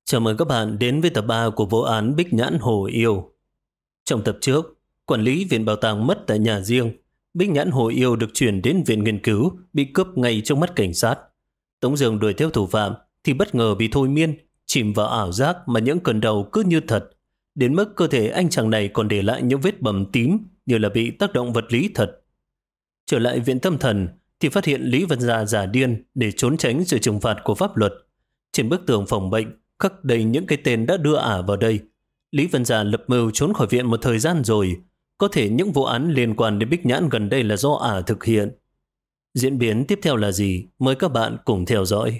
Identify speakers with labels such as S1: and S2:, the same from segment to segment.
S1: Chào mừng các bạn đến với tập 3 của vụ án Bích Nhãn Hồ Yêu. Trong tập trước, quản lý viện bảo tàng mất tại nhà riêng. Bích Nhãn Hồ Yêu được chuyển đến viện nghiên cứu, bị cướp ngay trong mắt cảnh sát. Tống Dương đuổi theo thủ phạm thì bất ngờ bị thôi miên, chìm vào ảo giác mà những cơn đau cứ như thật. Đến mức cơ thể anh chàng này còn để lại những vết bầm tím như là bị tác động vật lý thật. Trở lại viện tâm thần thì phát hiện Lý Vân Gia giả điên để trốn tránh sự trừng phạt của pháp luật. Trên bức tường phòng bệnh khắc đầy những cái tên đã đưa ả vào đây. Lý Vân Gia lập mưu trốn khỏi viện một thời gian rồi. Có thể những vụ án liên quan đến Bích Nhãn gần đây là do ả thực hiện. Diễn biến tiếp theo là gì? Mời các bạn cùng theo dõi.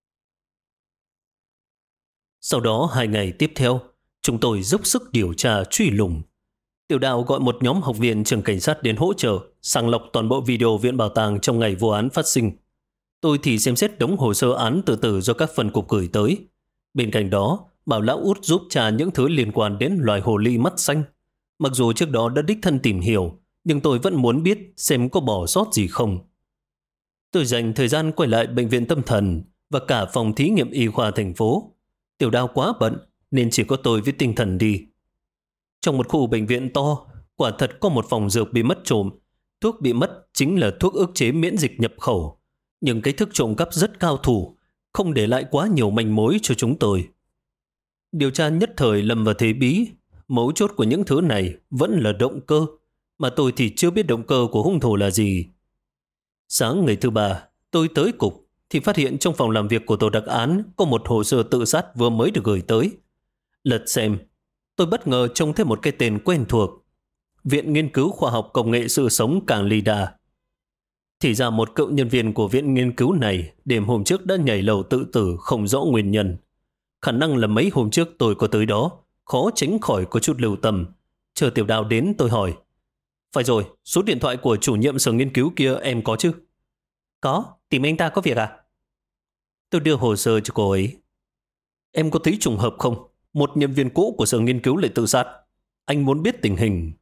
S1: Sau đó 2 ngày tiếp theo, chúng tôi dốc sức điều tra truy lùng. Tiểu Đào gọi một nhóm học viên trường cảnh sát đến hỗ trợ, sàng lọc toàn bộ video viện bảo tàng trong ngày vụ án phát sinh. Tôi thì xem xét đống hồ sơ án từ từ do các phần cục gửi tới. Bên cạnh đó, bảo lão út giúp tra những thứ liên quan đến loài hồ ly mắt xanh. Mặc dù trước đó đã đích thân tìm hiểu, nhưng tôi vẫn muốn biết xem có bỏ sót gì không. Tôi dành thời gian quay lại bệnh viện tâm thần và cả phòng thí nghiệm y khoa thành phố. Tiểu Đào quá bận nên chỉ có tôi với tinh thần đi. Trong một khu bệnh viện to, quả thật có một phòng dược bị mất trộm. Thuốc bị mất chính là thuốc ức chế miễn dịch nhập khẩu. Nhưng cái thức trộm cắp rất cao thủ, không để lại quá nhiều manh mối cho chúng tôi. Điều tra nhất thời lâm vào thế bí. Mấu chốt của những thứ này vẫn là động cơ, mà tôi thì chưa biết động cơ của hung thủ là gì. Sáng ngày thứ 3, tôi tới cục thì phát hiện trong phòng làm việc của tổ đặc án có một hồ sơ tự sát vừa mới được gửi tới. Lật xem, tôi bất ngờ trông thấy một cái tên quen thuộc: Viện Nghiên cứu Khoa học Công nghệ Sự Sống Cảng Lida. Thì ra một cựu nhân viên của viện nghiên cứu này đêm hôm trước đã nhảy lầu tự tử không rõ nguyên nhân. Khả năng là mấy hôm trước tôi có tới đó, khó tránh khỏi có chút lưu tâm. Chờ Tiểu Đào đến tôi hỏi: phải rồi, số điện thoại của chủ nhiệm sở nghiên cứu kia em có chứ? Có, tìm anh ta có việc à? Tôi đưa hồ sơ cho cô ấy. Em có thấy trùng hợp không? Một nhân viên cũ của sở nghiên cứu lại tự sát. Anh muốn biết tình hình.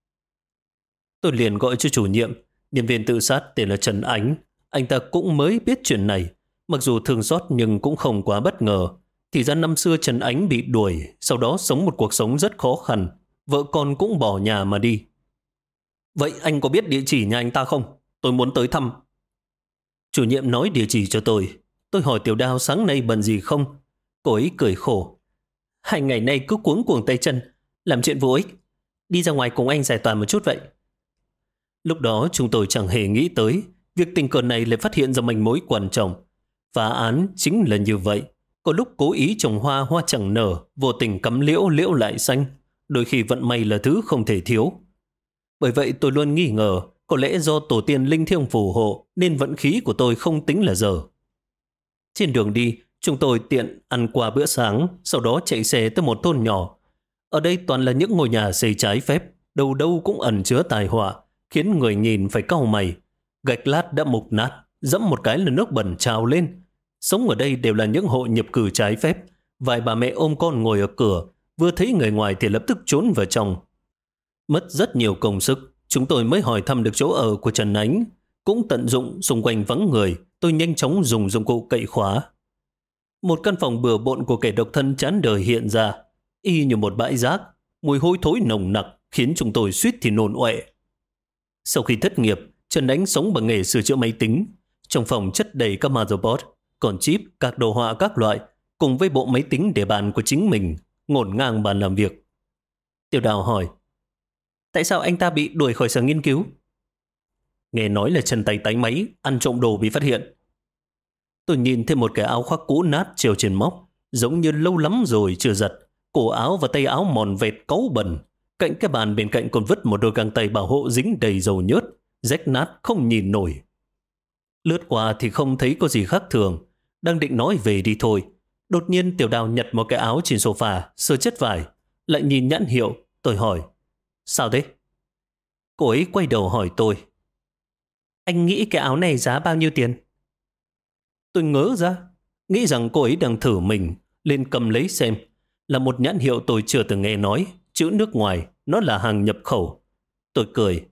S1: Tôi liền gọi cho chủ nhiệm. Nhân viên tự sát tên là Trần Ánh. Anh ta cũng mới biết chuyện này. Mặc dù thương xót nhưng cũng không quá bất ngờ. Thì ra năm xưa Trần Ánh bị đuổi, sau đó sống một cuộc sống rất khó khăn. Vợ con cũng bỏ nhà mà đi. Vậy anh có biết địa chỉ nhà anh ta không? Tôi muốn tới thăm. Chủ nhiệm nói địa chỉ cho tôi. Tôi hỏi Tiểu Đào sáng nay bận gì không? Cô ấy cười khổ. 2 ngày nay cứ cuống cuồng tay chân, làm chuyện vô ích. Đi ra ngoài cùng anh giải tỏa một chút vậy. Lúc đó chúng tôi chẳng hề nghĩ tới việc tình cờ này lại phát hiện ra manh mối quan trọng. Phá án chính là như vậy. Có lúc cố ý trồng hoa, hoa chẳng nở, vô tình cắm liễu, liễu lại xanh. Đôi khi vận may là thứ không thể thiếu. Bởi vậy tôi luôn nghi ngờ có lẽ do tổ tiên linh thiêng phù hộ nên vận khí của tôi không tính là dở. Trên đường đi, chúng tôi tiện ăn qua bữa sáng, sau đó chạy xe tới một thôn nhỏ. Ở đây toàn là những ngôi nhà xây trái phép, đâu đâu cũng ẩn chứa tai họa, khiến người nhìn phải cau mày. Gạch lát đã mục nát, dẫm một cái là nước bẩn trào lên. Sống ở đây đều là những hộ nhập cư trái phép. Vài bà mẹ ôm con ngồi ở cửa, vừa thấy người ngoài thì lập tức trốn vào trong. Mất rất nhiều công sức, chúng tôi mới hỏi thăm được chỗ ở của Trần Ánh. Cũng tận dụng xung quanh vắng người, tôi nhanh chóng dùng dụng cụ cậy khóa. Một căn phòng bừa bộn của kẻ độc thân chán đời hiện ra, y như một bãi rác, mùi hôi thối nồng nặc khiến chúng tôi suýt thì nôn ọe. Sau khi thất nghiệp, Trần Ánh sống bằng nghề sửa chữa máy tính. Trong phòng chất đầy các motherboard, còn chip, các đồ họa các loại, cùng với bộ máy tính để bàn của chính mình, ngổn ngang bàn làm việc. Tiểu Đào hỏi: tại sao anh ta bị đuổi khỏi sở nghiên cứu? Nghe nói là chân tay tái máy, ăn trộm đồ bị phát hiện. Tôi nhìn thêm một cái áo khoác cũ nát treo trên móc, giống như lâu lắm rồi chưa giặt. Cổ áo và tay áo mòn vẹt cáu bẩn. Cạnh cái bàn bên cạnh còn vứt một đôi găng tay bảo hộ dính đầy dầu nhớt, rách nát không nhìn nổi. Lướt qua thì không thấy có gì khác thường, đang định nói về đi thôi. Đột nhiên Tiểu Đào nhặt một cái áo trên sofa, sơ chất vải, lại nhìn nhãn hiệu. Tôi hỏi: sao thế? Cô ấy quay đầu hỏi tôi: anh nghĩ cái áo này giá bao nhiêu tiền? Tôi ngớ ra, nghĩ rằng cô ấy đang thử mình, lên cầm lấy xem. Là một nhãn hiệu tôi chưa từng nghe nói, chữ nước ngoài, nó là hàng nhập khẩu. Tôi cười: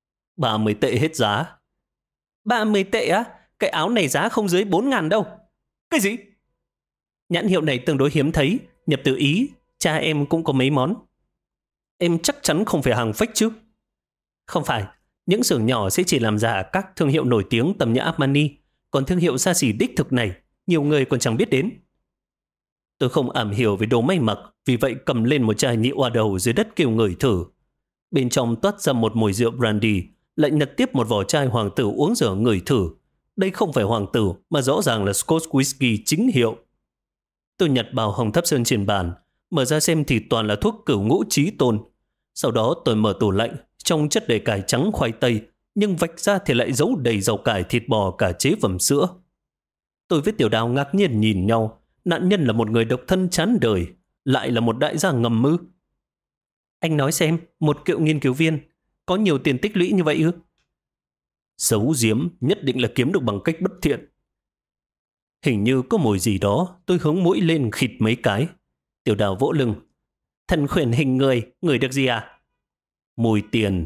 S1: 30 tệ hết giá. 30 tệ á? Cái áo này giá không dưới 4.000 đâu. Cái gì? Nhãn hiệu này tương đối hiếm thấy, nhập từ Ý, cha em cũng có mấy món. Em chắc chắn không phải hàng fake chứ? Không phải, những xưởng nhỏ sẽ chỉ làm giả các thương hiệu nổi tiếng tầm như Armani, còn thương hiệu xa xỉ đích thực này, nhiều người còn chẳng biết đến. Tôi không am hiểu về đồ may mặc, vì vậy cầm lên một chai nhị oa đầu dưới đất kêu ngửi thử. Bên trong toát ra một mùi rượu brandy, lại nhặt tiếp một vỏ chai hoàng tử uống rửa ngửi thử. Đây không phải hoàng tử, mà rõ ràng là Scotch whisky chính hiệu. Tôi nhặt bao hồng thấp sơn trên bàn, mở ra xem thì toàn là thuốc cửu ngũ chí tôn. Sau đó tôi mở tủ lạnh, trong chất đầy cải trắng khoai tây, nhưng vạch ra thì lại giấu đầy rau cải thịt bò cả chế phẩm sữa. Tôi với Tiểu Đào ngạc nhiên nhìn nhau, nạn nhân là một người độc thân chán đời, lại là một đại gia ngầm mưu. Anh nói xem, một cựu nghiên cứu viên, có nhiều tiền tích lũy như vậy ư? Giấu giếm nhất định là kiếm được bằng cách bất thiện. Hình như có mùi gì đó, tôi hướng mũi lên khịt mấy cái. Tiểu Đào vỗ lưng. Thần khuyển hình người, ngửi được gì à? Mùi tiền.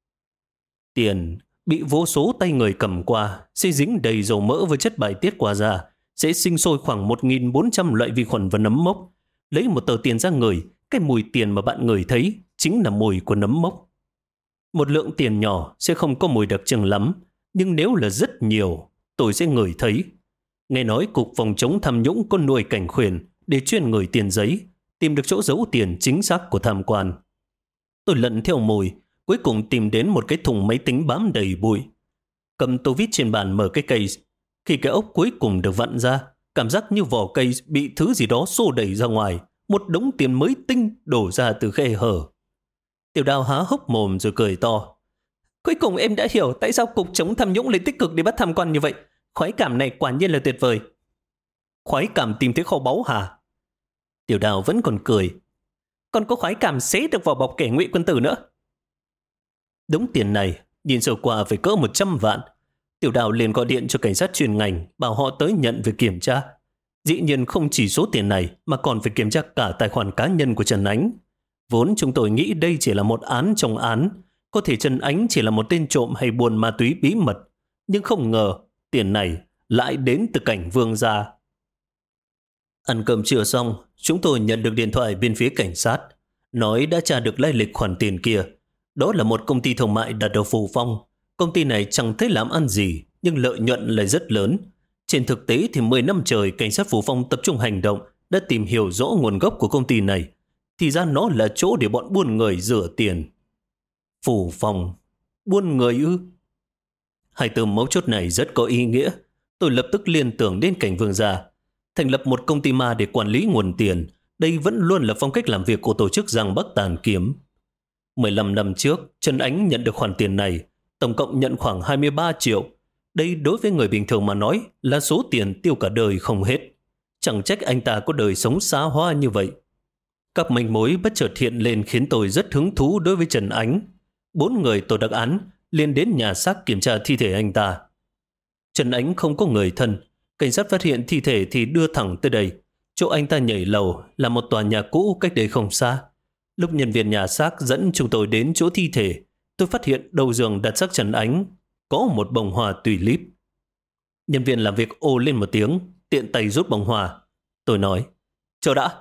S1: Tiền bị vô số tay người cầm qua, sẽ dính đầy dầu mỡ với chất bài tiết qua da, sẽ sinh sôi khoảng 1.400 loại vi khuẩn và nấm mốc. Lấy một tờ tiền ra ngửi, cái mùi tiền mà bạn ngửi thấy chính là mùi của nấm mốc. Một lượng tiền nhỏ sẽ không có mùi đặc trưng lắm, nhưng nếu là rất nhiều, tôi sẽ ngửi thấy. Nghe nói Cục Phòng chống tham nhũng có nuôi cảnh khuyển để chuyên ngửi tiền giấy, tìm được chỗ giấu tiền chính xác của tham quan. Tôi lận theo mùi, cuối cùng tìm đến một cái thùng máy tính bám đầy bụi. Cầm tô vít trên bàn mở cái cây. Khi cái ốc cuối cùng được vặn ra, cảm giác như vỏ cây bị thứ gì đó xô đẩy ra ngoài, một đống tiền mới tinh đổ ra từ khe hở. Tiểu Đào há hốc mồm rồi cười to. Cuối cùng em đã hiểu tại sao Cục chống tham nhũng lại tích cực đi bắt tham quan như vậy. Khoái cảm này quả nhiên là tuyệt vời. Khoái cảm tìm thấy kho báu hả? Tiểu Đào vẫn còn cười. Còn có khoái cảm xé được vỏ bọc kẻ ngụy quân tử nữa. Đống tiền này nhìn sơ qua phải cỡ 100 vạn. Tiểu Đào liền gọi điện cho cảnh sát chuyên ngành, bảo họ tới nhận về kiểm tra. Dĩ nhiên không chỉ số tiền này mà còn phải kiểm tra cả tài khoản cá nhân của Trần Ánh. Vốn chúng tôi nghĩ đây chỉ là một án trong án, có thể Trần Ánh chỉ là một tên trộm hay buôn ma túy bí mật, nhưng không ngờ tiền này lại đến từ cảnh Vương gia. Ăn cơm trưa xong, chúng tôi nhận được điện thoại bên phía cảnh sát, nói đã tra được lai lịch khoản tiền kia. Đó là một công ty thương mại đặt ở Phù Phong. Công ty này chẳng thấy làm ăn gì, nhưng lợi nhuận lại rất lớn. Trên thực tế thì 10 năm trời cảnh sát Phù Phong tập trung hành động đã tìm hiểu rõ nguồn gốc của công ty này. Thì ra nó là chỗ để bọn buôn người rửa tiền. Phù Phong, buôn người ư? Hai từ mấu chốt này rất có ý nghĩa. Tôi lập tức liên tưởng đến cảnh Vương gia. Thành lập một công ty ma để quản lý nguồn tiền, đây vẫn luôn là phong cách làm việc của tổ chức Giang Bắc Tàn Kiếm. 15 năm trước, Trần Ánh nhận được khoản tiền này, tổng cộng nhận khoảng 23 triệu. Đây đối với người bình thường mà nói là số tiền tiêu cả đời không hết. Chẳng trách anh ta có đời sống xa hoa như vậy. Các manh mối bất chợt hiện lên khiến tôi rất hứng thú đối với Trần Ánh. 4 người tổ đặc án liền đến nhà xác kiểm tra thi thể anh ta. Trần Ánh không có người thân. Cảnh sát phát hiện thi thể thì đưa thẳng tới đây. Chỗ anh ta nhảy lầu là một tòa nhà cũ cách đây không xa. Lúc nhân viên nhà xác dẫn chúng tôi đến chỗ thi thể, tôi phát hiện đầu giường đặt xác Trần Ánh có một bông hoa tulip. Nhân viên làm việc ồ lên một tiếng, tiện tay rút bông hoa. Tôi nói, chờ đã.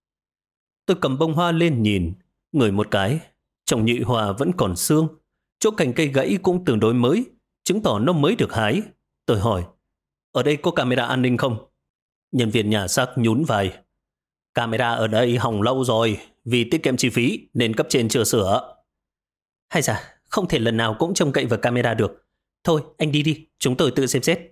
S1: Tôi cầm bông hoa lên nhìn, ngửi một cái. Trong nhụy hoa vẫn còn xương. Chỗ cành cây gãy cũng tương đối mới, chứng tỏ nó mới được hái. Tôi hỏi, ở đây có camera an ninh không? Nhân viên nhà xác nhún vai. Camera ở đây hỏng lâu rồi, vì tiết kiệm chi phí nên cấp trên chưa sửa. Hay da, không thể lần nào cũng trông cậy vào camera được. Thôi, anh đi đi, chúng tôi tự xem xét.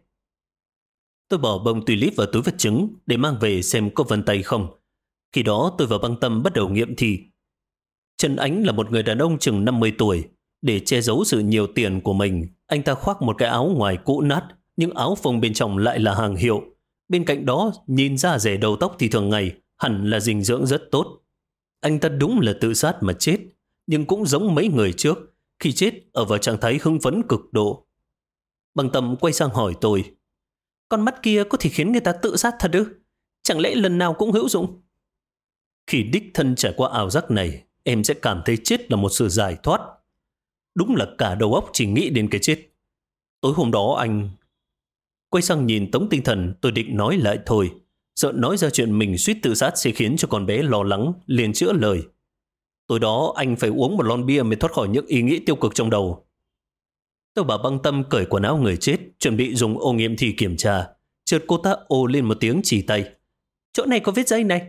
S1: Tôi bỏ bông tulip vào túi vật chứng để mang về xem có vân tay không. Khi đó tôi và Băng Tâm bắt đầu nghiệm thi. Trần Ánh là một người đàn ông chừng 50 tuổi. Để che giấu sự nhiều tiền của mình, anh ta khoác một cái áo ngoài cũ nát, nhưng áo phông bên trong lại là hàng hiệu. Bên cạnh đó, nhìn ra rẻ đầu tóc thì thường ngày hẳn là dinh dưỡng rất tốt. Anh ta đúng là tự sát mà chết, nhưng cũng giống mấy người trước, khi chết ở vào trạng thái hưng phấn cực độ. Băng Tâm quay sang hỏi tôi, con mắt kia có thể khiến người ta tự sát thật ư? Chẳng lẽ lần nào cũng hữu dụng? Khi đích thân trải qua ảo giác này, em sẽ cảm thấy chết là một sự giải thoát. Đúng là cả đầu óc chỉ nghĩ đến cái chết. Tối hôm đó anh... Quay sang nhìn Tống Tinh Thần, tôi định nói lại thôi. sợ nói ra chuyện mình suýt tự sát sẽ khiến cho con bé lo lắng, liền chữa lời. Tối đó anh phải uống một lon bia mới thoát khỏi những ý nghĩ tiêu cực trong đầu. Tôi bảo Băng Tâm cởi quần áo người chết, chuẩn bị dùng ô nghiệm thi kiểm tra. Chợt cô ta ồ lên một tiếng chỉ tay. Chỗ này có vết dây này.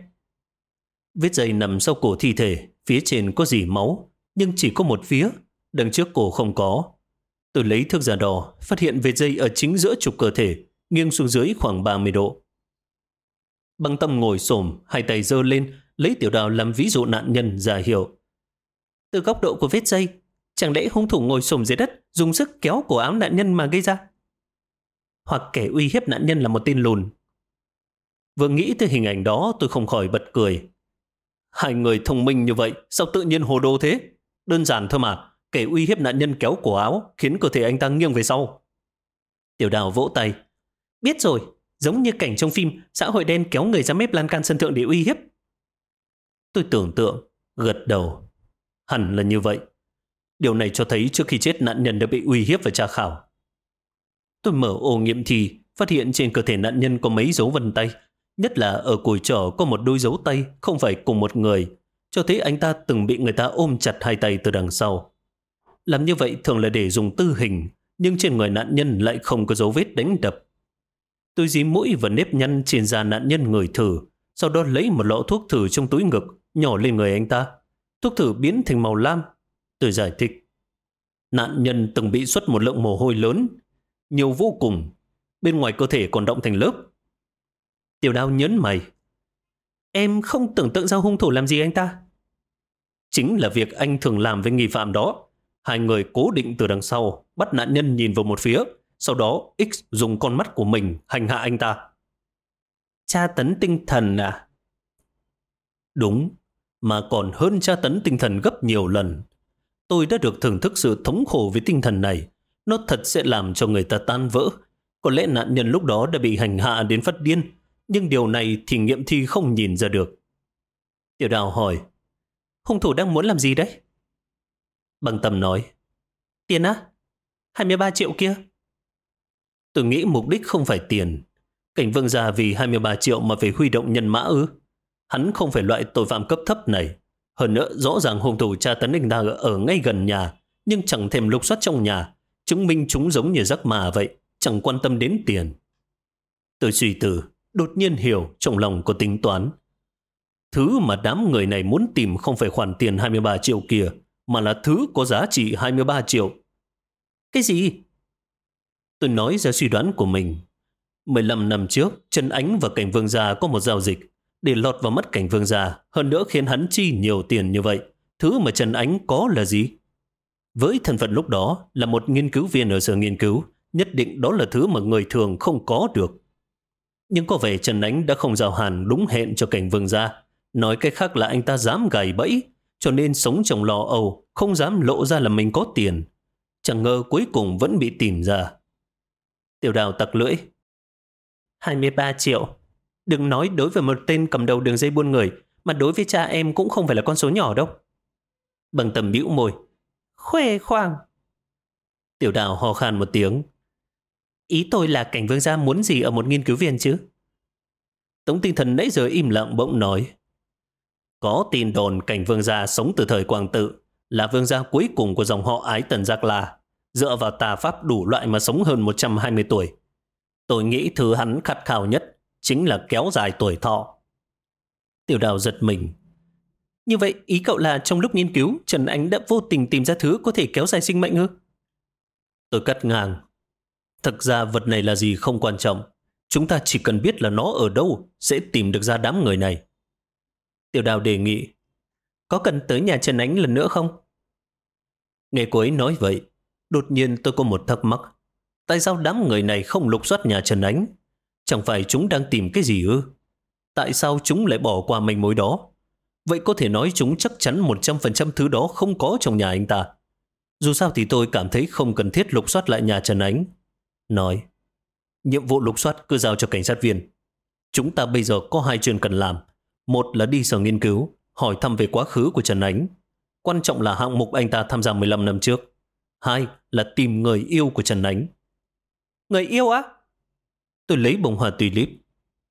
S1: Vết dây nằm sau cổ thi thể, phía trên có dỉ máu, nhưng chỉ có một phía, đằng trước cổ không có. Tôi lấy thước ra đo, phát hiện vết dây ở chính giữa trục cơ thể, nghiêng xuống dưới khoảng 30 độ. Băng Tâm ngồi xổm, hai tay giơ lên, lấy Tiểu Đào làm ví dụ nạn nhân ra hiệu. Từ góc độ của vết dây, chẳng lẽ hung thủ ngồi xổm dưới đất, dùng sức kéo cổ áo nạn nhân mà gây ra? Hoặc kẻ uy hiếp nạn nhân là một tên lùn. Vừa nghĩ tới hình ảnh đó, tôi không khỏi bật cười. Hai người thông minh như vậy, sao tự nhiên hồ đồ thế? Đơn giản thôi mà, kẻ uy hiếp nạn nhân kéo cổ áo, khiến cơ thể anh ta nghiêng về sau. Tiểu Đào vỗ tay. Biết rồi, giống như cảnh trong phim xã hội đen kéo người ra mép lan can sân thượng để uy hiếp. Tôi tưởng tượng, gật đầu. Hẳn là như vậy. Điều này cho thấy trước khi chết nạn nhân đã bị uy hiếp và tra khảo. Tôi mở ô nghiệm thì phát hiện trên cơ thể nạn nhân có mấy dấu vân tay, nhất là ở cùi chỏ có một đôi dấu tay không phải cùng một người, cho thấy anh ta từng bị người ta ôm chặt hai tay từ đằng sau. Làm như vậy thường là để dùng tư hình, nhưng trên người nạn nhân lại không có dấu vết đánh đập. Tôi dí mũi và nếp nhăn trên da nạn nhân ngửi thử, sau đó lấy một lọ thuốc thử trong túi ngực, nhỏ lên người anh ta. Thuốc thử biến thành màu lam. Tôi giải thích. Nạn nhân từng bị xuất một lượng mồ hôi lớn, nhiều vô cùng, bên ngoài cơ thể còn đọng thành lớp. Tiểu Đào nhớn mày. Em không tưởng tượng ra hung thủ làm gì anh ta. Chính là việc anh thường làm với nghi phạm đó. Hai người cố định từ đằng sau, bắt nạn nhân nhìn vào một phía, sau đó X dùng con mắt của mình hành hạ anh ta. Tra tấn tinh thần à? Đúng, mà còn hơn tra tấn tinh thần gấp nhiều lần. Tôi đã được thưởng thức sự thống khổ với tinh thần này. Nó thật sẽ làm cho người ta tan vỡ. Có lẽ nạn nhân lúc đó đã bị hành hạ đến phát điên, nhưng điều này thì nghiệm thi không nhìn ra được. Tiểu Đào hỏi, hung thủ đang muốn làm gì đấy? Băng Tâm nói, tiền á? 23 triệu kia? Tôi nghĩ mục đích không phải tiền. Cảnh Vương gia vì 23 triệu mà phải huy động nhân mã ư? Hắn không phải loại tội phạm cấp thấp này. Hơn nữa rõ ràng hung thủ tra tấn anh ta ở ngay gần nhà, nhưng chẳng thèm lục soát trong nhà, chứng minh chúng giống như giấc mà vậy, chẳng quan tâm đến tiền. Tôi suy tư, đột nhiên hiểu trong lòng có tính toán. Thứ mà đám người này muốn tìm không phải khoản tiền 23 triệu kia, mà là thứ có giá trị 23 triệu. Cái gì? Tôi nói ra suy đoán của mình. 15 năm trước, Trần Ánh và Cảnh Vương gia có một giao dịch. Để lọt vào mắt Cảnh Vương gia, hơn nữa khiến hắn chi nhiều tiền như vậy. Thứ mà Trần Ánh có là gì? Với thân phận lúc đó là một nghiên cứu viên ở sở nghiên cứu, nhất định đó là thứ mà người thường không có được. Nhưng có vẻ Trần Ánh đã không giao hàng đúng hẹn cho Cảnh Vương gia. Nói cách khác là anh ta dám gài bẫy, cho nên sống trong lo âu, không dám lộ ra là mình có tiền. Chẳng ngờ cuối cùng vẫn bị tìm ra. Tiểu Đào tặc lưỡi. 23 triệu. Đừng nói đối với một tên cầm đầu đường dây buôn người, mà đối với cha em cũng không phải là con số nhỏ đâu. Băng Tâm bĩu môi. Khoe khoang. Tiểu Đào ho khan một tiếng. Ý tôi là Cảnh Vương gia muốn gì ở một nghiên cứu viên chứ? Tống Tinh Thần nãy giờ im lặng bỗng nói. Có tin đồn Cảnh Vương gia sống từ thời Quang Tự, là vương gia cuối cùng của dòng họ Ái Tần Giác La, dựa vào tà pháp đủ loại mà sống hơn 120 tuổi. Tôi nghĩ thứ hắn khát khao nhất chính là kéo dài tuổi thọ. Tiểu Đào giật mình. Như vậy ý cậu là trong lúc nghiên cứu, Trần Ánh đã vô tình tìm ra thứ có thể kéo dài sinh mệnh ư? Tôi cắt ngang. Thực ra vật này là gì không quan trọng. Chúng ta chỉ cần biết là nó ở đâu sẽ tìm được ra đám người này. Tiểu Đào đề nghị. Có cần tới nhà Trần Ánh lần nữa không? Nghe cô ấy nói vậy, đột nhiên tôi có một thắc mắc. Tại sao đám người này không lục soát nhà Trần Ánh? Chẳng phải chúng đang tìm cái gì ư? Tại sao chúng lại bỏ qua manh mối đó? Vậy có thể nói chúng chắc chắn 100% thứ đó không có trong nhà anh ta. Dù sao thì tôi cảm thấy không cần thiết lục soát lại nhà Trần Ánh. Nói, nhiệm vụ lục soát cứ giao cho cảnh sát viên. Chúng ta bây giờ có hai chuyện cần làm. Một là đi sở nghiên cứu, hỏi thăm về quá khứ của Trần Ánh. Quan trọng là hạng mục anh ta tham gia 15 năm trước. Hai là tìm người yêu của Trần Ánh. Người yêu á? Tôi lấy bông hoa tulip.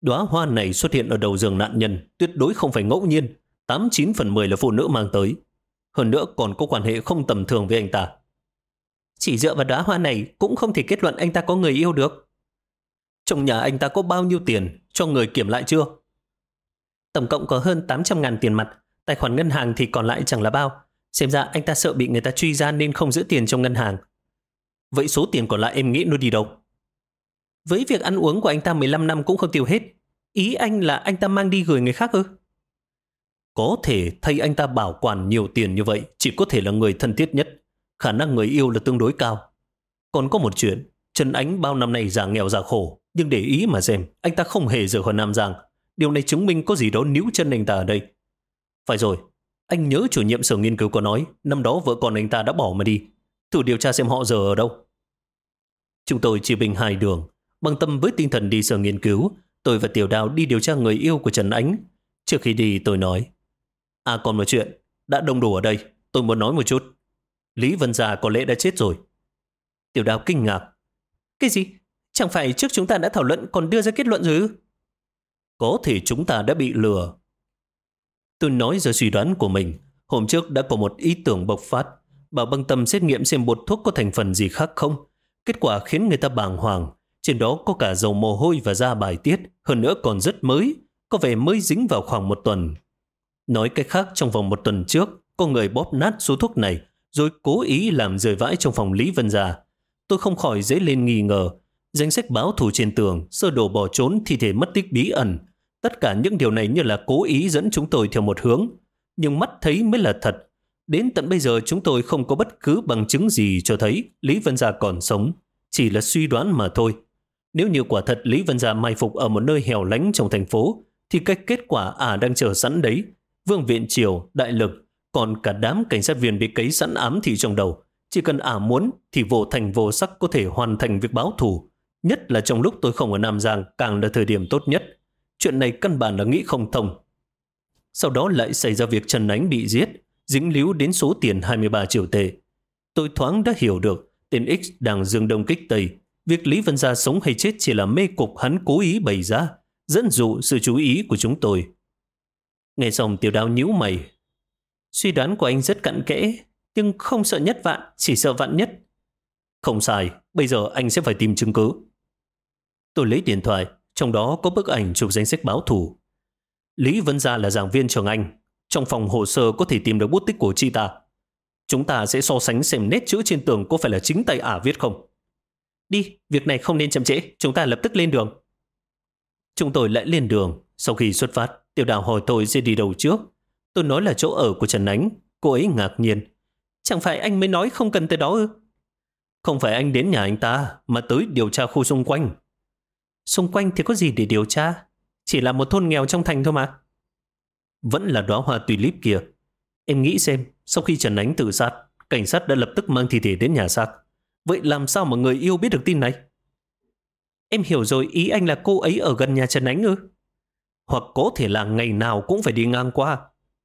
S1: Đóa hoa này xuất hiện ở đầu giường nạn nhân tuyệt đối không phải ngẫu nhiên, 89/10 là phụ nữ mang tới. Hơn nữa còn có quan hệ không tầm thường với anh ta. Chỉ dựa vào đóa hoa này cũng không thể kết luận anh ta có người yêu được. Trong nhà anh ta có bao nhiêu tiền, cho người kiểm lại chưa? Tổng cộng có hơn 800.000 tiền mặt, tài khoản ngân hàng thì còn lại chẳng là bao. Xem ra anh ta sợ bị người ta truy ra nên không giữ tiền trong ngân hàng. Vậy số tiền còn lại em nghĩ nó đi đâu? Với việc ăn uống của anh ta 15 năm cũng không tiêu hết. Ý anh là anh ta mang đi gửi người khác ư? Có thể thay anh ta bảo quản nhiều tiền như vậy chỉ có thể là người thân thiết nhất. Khả năng người yêu là tương đối cao. Còn có một chuyện, Trần Ánh bao năm nay giả nghèo giả khổ, nhưng để ý mà xem, anh ta không hề rời khỏi Nam Giang. Điều này chứng minh có gì đó níu chân anh ta ở đây. Phải rồi, anh nhớ chủ nhiệm sở nghiên cứu có nói năm đó vợ con anh ta đã bỏ mà đi. Thử điều tra xem họ giờ ở đâu. Chúng tôi chia bình hai đường. Bằng tâm với tinh thần đi sở nghiên cứu, tôi và Tiểu Đào đi điều tra người yêu của Trần Ánh. Trước khi đi tôi nói, còn một chuyện, đã đông đủ ở đây, tôi muốn nói một chút. Lý Vân Gia có lẽ đã chết rồi. Tiểu Đào kinh ngạc. Cái gì? Chẳng phải trước chúng ta đã thảo luận còn đưa ra kết luận rồi ư? Có thể chúng ta đã bị lừa. Tôi nói ra suy đoán của mình. Hôm trước đã có một ý tưởng bộc phát, bảo Băng Tâm xét nghiệm xem bột thuốc có thành phần gì khác không. Kết quả khiến người ta bàng hoàng. Trên đó có cả dầu mồ hôi và da bài tiết, hơn nữa còn rất mới, có vẻ mới dính vào khoảng 1 tuần. Nói cách khác, trong vòng 1 tuần trước, có người bóp nát số thuốc này, rồi cố ý làm rơi vãi trong phòng Lý Vân Gia. Tôi không khỏi dấy lên nghi ngờ. Danh sách báo thù trên tường, sơ đồ bỏ trốn, thi thể mất tích bí ẩn. Tất cả những điều này như là cố ý dẫn chúng tôi theo một hướng. Nhưng mắt thấy mới là thật. Đến tận bây giờ chúng tôi không có bất cứ bằng chứng gì cho thấy Lý Vân Gia còn sống. Chỉ là suy đoán mà thôi. Nếu như quả thật Lý Vân Gia mai phục ở một nơi hẻo lánh trong thành phố, thì cái kết quả đang chờ sẵn đấy. Vương Viện Triều, Đại Lực, còn cả đám cảnh sát viên bị cấy sẵn ám thị trong đầu. Chỉ cần muốn thì vô thành vô sắc có thể hoàn thành việc báo thù. Nhất là trong lúc tôi không ở Nam Giang càng là thời điểm tốt nhất. Chuyện này căn bản là nghĩ không thông. Sau đó lại xảy ra việc Trần Ánh bị giết, dính líu đến số tiền 23 triệu tệ. Tôi thoáng đã hiểu được tên X đang dương đông kích tây. Việc Lý Vân Gia sống hay chết chỉ là mê cục hắn cố ý bày ra, dẫn dụ sự chú ý của chúng tôi. Nghe xong Tiểu Đào nhíu mày. Suy đoán của anh rất cặn kẽ, nhưng không sợ nhất vạn, chỉ sợ vạn nhất. Không sai, bây giờ anh sẽ phải tìm chứng cứ. Tôi lấy điện thoại, trong đó có bức ảnh chụp danh sách báo thù. Lý Vân Gia là giảng viên trường Anh. Trong phòng hồ sơ có thể tìm được bút tích của chị ta. Chúng ta sẽ so sánh xem nét chữ trên tường có phải là chính tay viết không. Đi, việc này không nên chậm trễ, chúng ta lập tức lên đường. Chúng tôi lại lên đường. Sau khi xuất phát, Tiểu Đào hỏi tôi sẽ đi đâu trước. Tôi nói là chỗ ở của Trần Ánh. Cô ấy ngạc nhiên. Chẳng phải anh mới nói không cần tới đó ư? Không phải anh đến nhà anh ta, mà tới điều tra khu xung quanh. Xung quanh thì có gì để điều tra? Chỉ là một thôn nghèo trong thành thôi mà. Vẫn là đóa hoa tulip kia. Em nghĩ xem, sau khi Trần Ánh tự sát, cảnh sát đã lập tức mang thi thể đến nhà xác. Vậy làm sao mà người yêu biết được tin này? Em hiểu rồi, ý anh là cô ấy ở gần nhà Trần Ánh ư? Hoặc có thể là ngày nào cũng phải đi ngang qua.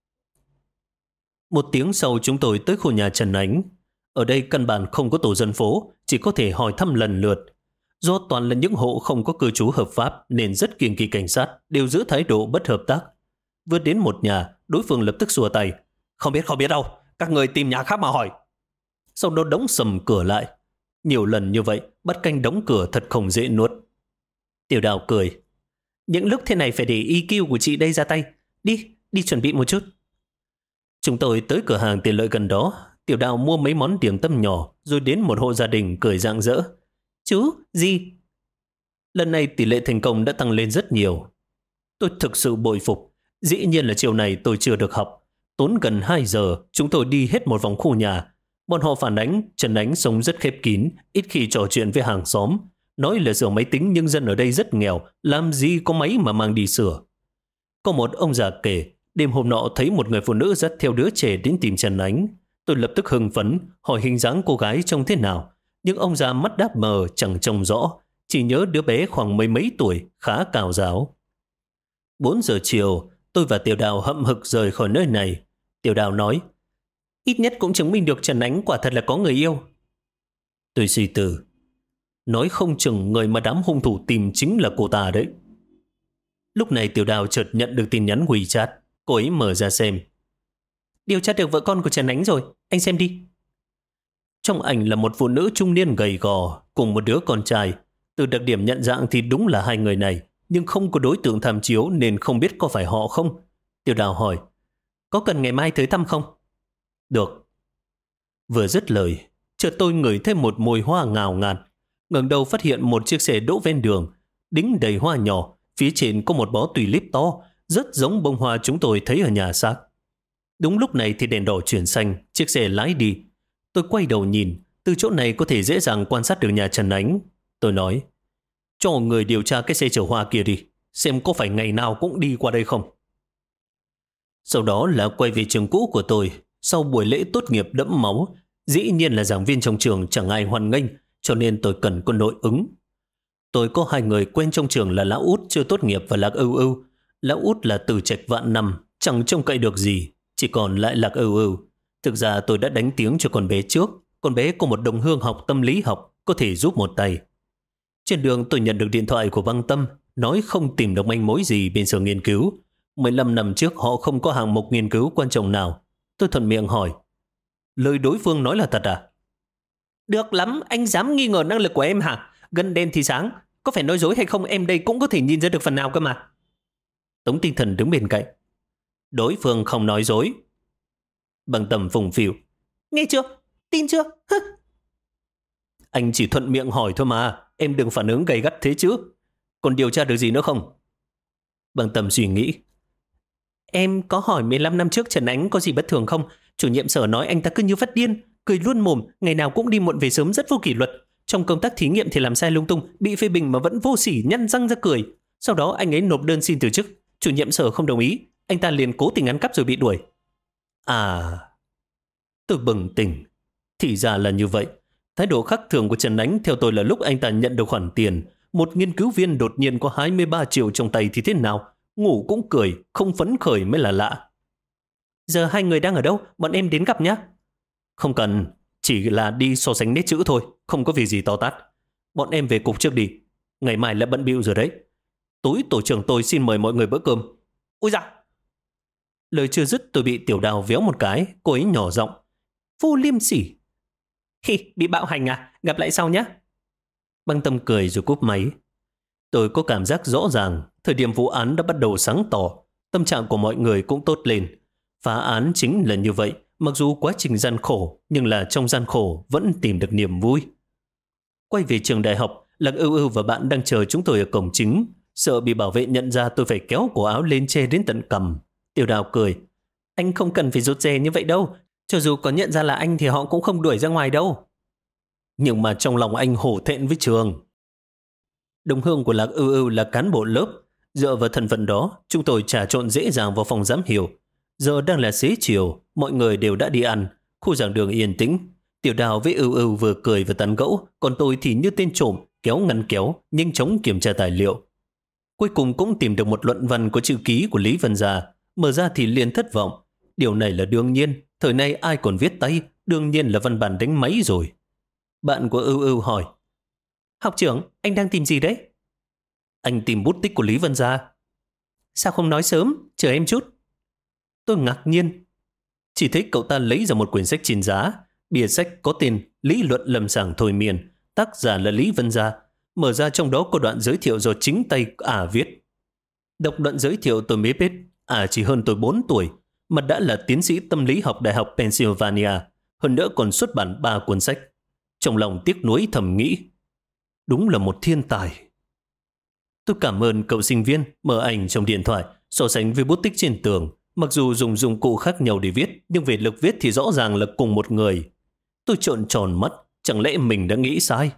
S1: 1 tiếng sau chúng tôi tới khu nhà Trần Ánh. Ở đây căn bản không có tổ dân phố, chỉ có thể hỏi thăm lần lượt. Do toàn là những hộ không có cư trú hợp pháp nên rất kiêng kỵ cảnh sát, đều giữ thái độ bất hợp tác. Vừa đến một nhà, đối phương lập tức xua tay. Không biết đâu, các người tìm nhà khác mà hỏi. Sau đó đóng sầm cửa lại. Nhiều lần như vậy, bắt canh đóng cửa thật không dễ nuốt. Tiểu Đào cười. Những lúc thế này phải để EQ của chị đây ra tay. Đi chuẩn bị một chút. Chúng tôi tới cửa hàng tiện lợi gần đó. Tiểu Đào mua mấy món điểm tâm nhỏ, rồi đến một hộ gia đình cười rạng rỡ. Chú, gì? Lần này tỷ lệ thành công đã tăng lên rất nhiều. Tôi thực sự bội phục. Dĩ nhiên là chiều này tôi chưa được học. Tốn gần 2 giờ, chúng tôi đi hết một vòng khu nhà. Bọn họ phản ánh Trần Ánh sống rất khép kín, ít khi trò chuyện với hàng xóm. Nói là sửa máy tính nhưng dân ở đây rất nghèo, làm gì có máy mà mang đi sửa. Có một ông già kể, đêm hôm nọ thấy một người phụ nữ dắt theo đứa trẻ đến tìm Trần Ánh. Tôi lập tức hưng phấn, hỏi hình dáng cô gái trông thế nào. Nhưng ông già mắt đáp mờ chẳng trông rõ, chỉ nhớ đứa bé khoảng mấy mấy tuổi, khá cào ráo. 4 giờ chiều, tôi và Tiểu Đào hậm hực rời khỏi nơi này. Tiểu Đào nói, ít nhất cũng chứng minh được Trần Ánh quả thật là có người yêu. Tôi suy tư, nói không chừng người mà đám hung thủ tìm chính là cô ta đấy. Lúc này Tiểu Đào chợt nhận được tin nhắn WeChat. Cô ấy mở ra xem. Điều tra được vợ con của Trần Ánh rồi, anh xem đi. Trong ảnh là một phụ nữ trung niên gầy gò cùng một đứa con trai. Từ đặc điểm nhận dạng thì đúng là hai người này, nhưng không có đối tượng tham chiếu nên không biết có phải họ không. Tiểu Đào hỏi, có cần ngày mai tới thăm không? Được. Vừa dứt lời, chợt tôi ngửi thêm một mùi hoa ngào ngạt. Ngẩng đầu phát hiện một chiếc xe đỗ ven đường, đính đầy hoa nhỏ, phía trên có một bó tulip to, rất giống bông hoa chúng tôi thấy ở nhà xác. Đúng lúc này thì đèn đỏ chuyển xanh, chiếc xe lái đi. Tôi quay đầu nhìn, từ chỗ này có thể dễ dàng quan sát được nhà Trần Ánh. Tôi nói, cho người điều tra cái xe chở hoa kia đi, xem có phải ngày nào cũng đi qua đây không. Sau đó là quay về trường cũ của tôi. Sau buổi lễ tốt nghiệp đẫm máu, dĩ nhiên là giảng viên trong trường chẳng ai hoan nghênh, cho nên tôi cần có nội ứng. Tôi có hai người quen trong trường là Lão Út chưa tốt nghiệp và Lạc Ưu Ưu. Lão Út là từ trạch vạn năm, chẳng trông cậy được gì, chỉ còn lại Lạc Ưu Ưu. Thực ra tôi đã đánh tiếng cho con bé trước. Con bé có một đồng hương học tâm lý học, có thể giúp một tay. Trên đường tôi nhận được điện thoại của Băng Tâm, nói không tìm được manh mối gì bên sở nghiên cứu. 15 năm trước họ không có hạng mục nghiên cứu quan trọng nào. Tôi thuận miệng hỏi, lời đối phương nói là thật à? Được lắm, anh dám nghi ngờ năng lực của em hả? Gân đen thì sáng, có phải nói dối hay không em đây cũng có thể nhìn ra được phần nào cơ mà. Tống Tinh Thần đứng bên cạnh. Đối phương không nói dối. Băng Tâm phùng phìu. Nghe chưa? Tin chưa? Anh chỉ thuận miệng hỏi thôi mà, em đừng phản ứng gay gắt thế chứ. Còn điều tra được gì nữa không? Băng Tâm suy nghĩ. Em có hỏi 15 năm trước Trần Ánh có gì bất thường không? Chủ nhiệm sở nói anh ta cứ như phát điên, cười luôn mồm, ngày nào cũng đi muộn về sớm rất vô kỷ luật. Trong công tác thí nghiệm thì làm sai lung tung, bị phê bình mà vẫn vô sỉ nhăn răng ra cười. Sau đó anh ấy nộp đơn xin từ chức, chủ nhiệm sở không đồng ý, anh ta liền cố tình ăn cắp rồi bị đuổi. À, tôi bừng tỉnh. Thì ra là như vậy. Thái độ khác thường của Trần Ánh theo tôi là lúc anh ta nhận được khoản tiền. Một nghiên cứu viên đột nhiên có 23 triệu trong tay thì thế nào? Ngủ cũng cười, không phấn khởi mới là lạ. Giờ hai người đang ở đâu? Bọn em đến gặp nhé. Không cần, chỉ là đi so sánh nét chữ thôi, không có việc gì to tát. Bọn em về cục trước đi, ngày mai lại bận bịu rồi đấy. Tối tổ trưởng tôi xin mời mọi người bữa cơm. Ôi dạ! Lời chưa dứt tôi bị Tiểu Đào véo một cái, cô ấy nhỏ giọng. Vô liêm sỉ! Khi bị bạo hành à? Gặp lại sau nhé. Băng Tâm cười rồi cúp máy. Tôi có cảm giác rõ ràng, thời điểm vụ án đã bắt đầu sáng tỏ, tâm trạng của mọi người cũng tốt lên. Phá án chính là như vậy, mặc dù quá trình gian khổ, nhưng là trong gian khổ vẫn tìm được niềm vui. Quay về trường đại học, Lạc Ưu Ưu và bạn đang chờ chúng tôi ở cổng chính. Sợ bị bảo vệ nhận ra tôi phải kéo cổ áo lên che đến tận cằm. Tiểu Đào cười. Anh không cần phải rụt rè như vậy đâu. Cho dù có nhận ra là anh thì họ cũng không đuổi ra ngoài đâu. Nhưng mà trong lòng anh hổ thẹn với trường. Đồng hương của Lạc Ưu Ưu là cán bộ lớp. Dựa vào thân phận đó, chúng tôi trà trộn dễ dàng vào phòng giám hiệu. Giờ đang là xế chiều, mọi người đều đã đi ăn. Khu giảng đường yên tĩnh. Tiểu Đào với Ưu Ưu vừa cười vừa tán gẫu, còn tôi thì như tên trộm, kéo ngăn kéo, nhanh chóng kiểm tra tài liệu. Cuối cùng cũng tìm được một luận văn có chữ ký của Lý Vân Gia. Mở ra thì liền thất vọng. Điều này là đương nhiên, thời nay ai còn viết tay, đương nhiên là văn bản đánh máy rồi. Bạn của Ưu Ưu hỏi, học trưởng, anh đang tìm gì đấy? Anh tìm bút tích của Lý Vân Gia. Sao không nói sớm, chờ em chút. Tôi ngạc nhiên. Chỉ thấy cậu ta lấy ra một quyển sách trên giá. Bìa sách có tên Lý luận lâm sàng thôi miên, tác giả là Lý Vân Gia. Mở ra trong đó có đoạn giới thiệu do chính tay viết. Đọc đoạn giới thiệu tôi mới biết chỉ hơn tôi 4 tuổi, mà đã là tiến sĩ tâm lý học Đại học Pennsylvania, hơn nữa còn xuất bản 3 cuốn sách. Trong lòng tiếc nuối thầm nghĩ, đúng là một thiên tài. Tôi cảm ơn cậu sinh viên mở ảnh trong điện thoại, so sánh với bút tích trên tường. Mặc dù dùng dụng cụ khác nhau để viết, nhưng về lực viết thì rõ ràng là cùng một người. Tôi trợn tròn mắt, chẳng lẽ mình đã nghĩ sai?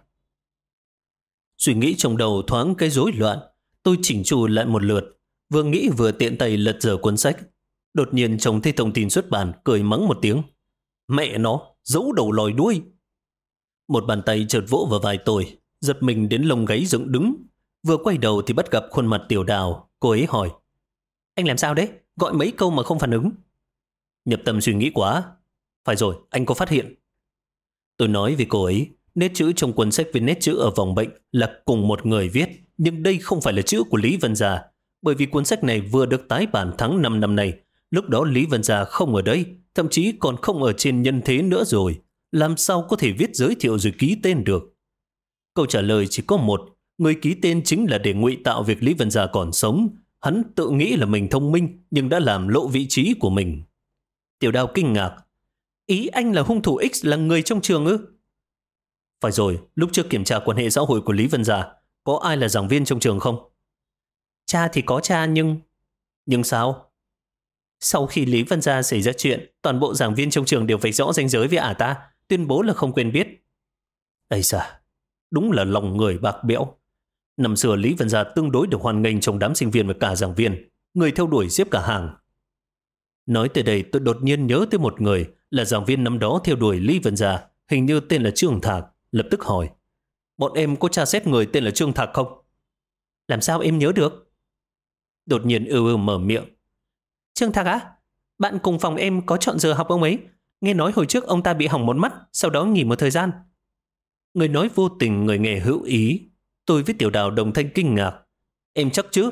S1: Suy nghĩ trong đầu thoáng cái rối loạn. Tôi chỉnh chu lại một lượt, vừa nghĩ vừa tiện tay lật dở cuốn sách. Đột nhiên trông thấy thông tin xuất bản, cười mắng một tiếng. Mẹ nó, giấu đầu lòi đuôi. Một bàn tay chợt vỗ vào vai tôi, giật mình đến lông gáy dựng đứng. Vừa quay đầu thì bắt gặp khuôn mặt Tiểu Đào. Cô ấy hỏi, anh làm sao đấy? Gọi mấy câu mà không phản ứng. Nhập tâm suy nghĩ quá. Phải rồi, anh có phát hiện. Tôi nói với cô ấy, nét chữ trong cuốn sách với nét chữ ở vòng bệnh là cùng một người viết, nhưng đây không phải là chữ của Lý Vân Gia. Bởi vì cuốn sách này vừa được tái bản tháng 5 năm nay, lúc đó Lý Vân Gia không ở đây, thậm chí còn không ở trên nhân thế nữa rồi. Làm sao có thể viết giới thiệu rồi ký tên được? Câu trả lời chỉ có một, người ký tên chính là để ngụy tạo việc Lý Vân Gia còn sống. Hắn tự nghĩ là mình thông minh, nhưng đã làm lộ vị trí của mình. Tiểu Đao kinh ngạc. Ý anh là hung thủ X là người trong trường ư? Phải rồi, lúc trước kiểm tra quan hệ xã hội của Lý Vân Gia, có ai là giảng viên trong trường không? Cha thì có cha nhưng... Nhưng sao? Sau khi Lý Vân Gia xảy ra chuyện, toàn bộ giảng viên trong trường đều vạch rõ ranh giới với ả ta, tuyên bố là không quen biết. Ây da, đúng là lòng người bạc bẽo. Năm xưa Lý Vân Gia tương đối được hoan nghênh trong đám sinh viên và cả giảng viên, người theo đuổi xếp cả hàng. Nói tới đây tôi đột nhiên nhớ tới một người là giảng viên năm đó theo đuổi Lý Vân Gia, hình như tên là Trương Thạc, lập tức hỏi. Bọn em có tra xét người tên là Trương Thạc không? Làm sao em nhớ được? Đột nhiên mở miệng. Trương Thạc á? Bạn cùng phòng em có chọn giờ học ông ấy. Nghe nói hồi trước ông ta bị hỏng một mắt, sau đó nghỉ một thời gian. Người nói vô tình, người nghe hữu ý. Tôi với Tiểu Đào đồng thanh kinh ngạc. Em chắc chứ?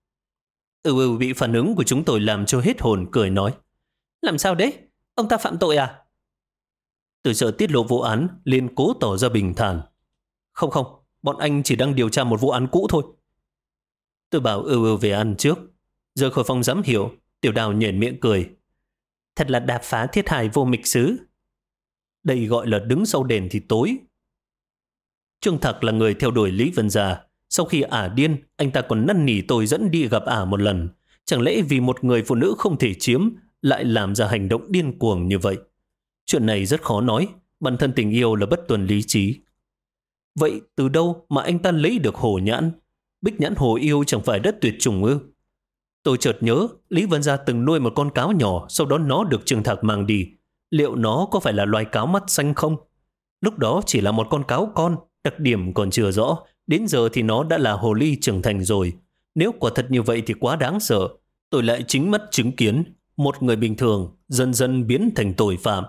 S1: Bị phản ứng của chúng tôi làm cho hết hồn, cười nói. Làm sao đấy? Ông ta phạm tội à? Tôi sợ tiết lộ vụ án, liền cố tỏ ra bình thản. Không, bọn anh chỉ đang điều tra một vụ án cũ thôi. Tôi bảo về ăn trước. Rời khỏi phòng giám hiệu, Tiểu Đào nhoẻn miệng cười. Thật là đạp phá thiết hài vô mịch xứ. Đây gọi là đứng sau đèn thì tối. Trương Thạc là người theo đuổi Lý Vân Gia. Sau khi ả điên, anh ta còn năn nỉ tôi dẫn đi gặp ả một lần. Chẳng lẽ vì một người phụ nữ không thể chiếm lại làm ra hành động điên cuồng như vậy? Chuyện này rất khó nói. Bản thân tình yêu là bất tuân lý trí. Vậy từ đâu mà anh ta lấy được hổ nhãn? Bích nhãn hổ yêu chẳng phải rất tuyệt chủng ư? Tôi chợt nhớ Lý Vân Gia từng nuôi một con cáo nhỏ, sau đó nó được Trương Thạc mang đi. Liệu nó có phải là loài cáo mắt xanh không? Lúc đó chỉ là một con cáo con, đặc điểm còn chưa rõ. Đến giờ thì nó đã là hồ ly trưởng thành rồi. Nếu quả thật như vậy thì quá đáng sợ. Tôi lại chính mắt chứng kiến một người bình thường dần dần biến thành tội phạm.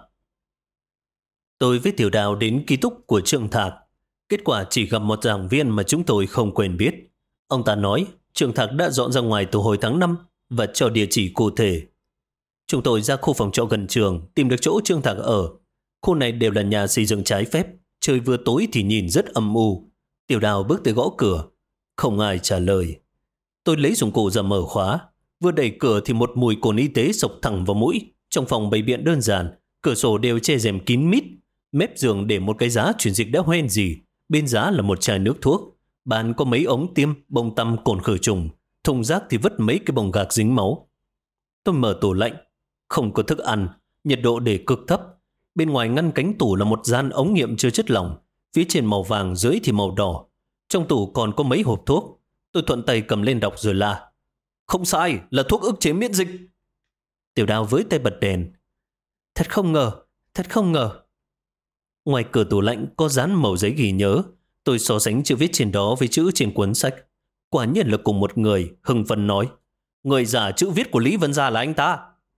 S1: Tôi với Tiểu Đào đến ký túc của Trương Thạc. Kết quả chỉ gặp một giảng viên mà chúng tôi không quen biết. Ông ta nói Trương Thạc đã dọn ra ngoài từ hồi tháng 5 và cho địa chỉ cụ thể. Chúng tôi ra khu phòng trọ gần trường, tìm được chỗ Trương Thạc ở. Khu này đều là nhà xây dựng trái phép. Trời vừa tối thì nhìn rất âm u. Tiểu Đào bước tới gõ cửa. Không ai trả lời. Tôi lấy dụng cụ ra mở khóa. Vừa đẩy cửa thì một mùi cồn y tế xộc thẳng vào mũi. Trong phòng bày biện đơn giản, cửa sổ đều che rèm kín mít. Mép giường để một cái giá truyền dịch đã hoen gì. Bên giá là một chai nước thuốc. Bàn có mấy ống tiêm, bông tăm cồn khử trùng. Thùng rác thì vứt mấy cái bông gạc dính máu. Tôi mở tủ lạnh. Không có thức ăn. Nhiệt độ để cực thấp. Bên ngoài ngăn cánh tủ là một gian ống nghiệm chưa chất lỏng. Phía trên màu vàng, dưới thì màu đỏ. Trong tủ còn có mấy hộp thuốc. Tôi thuận tay cầm lên đọc rồi la. Không sai, là thuốc ức chế miễn dịch. Tiểu Đào với tay bật đèn. Thật không ngờ. Ngoài cửa tủ lạnh có dán mẩu giấy ghi nhớ. Tôi so sánh chữ viết trên đó với chữ trên cuốn sách. Quả nhiên là cùng một người, hưng phấn nói. Người giả chữ viết của Lý Vân Gia là anh ta.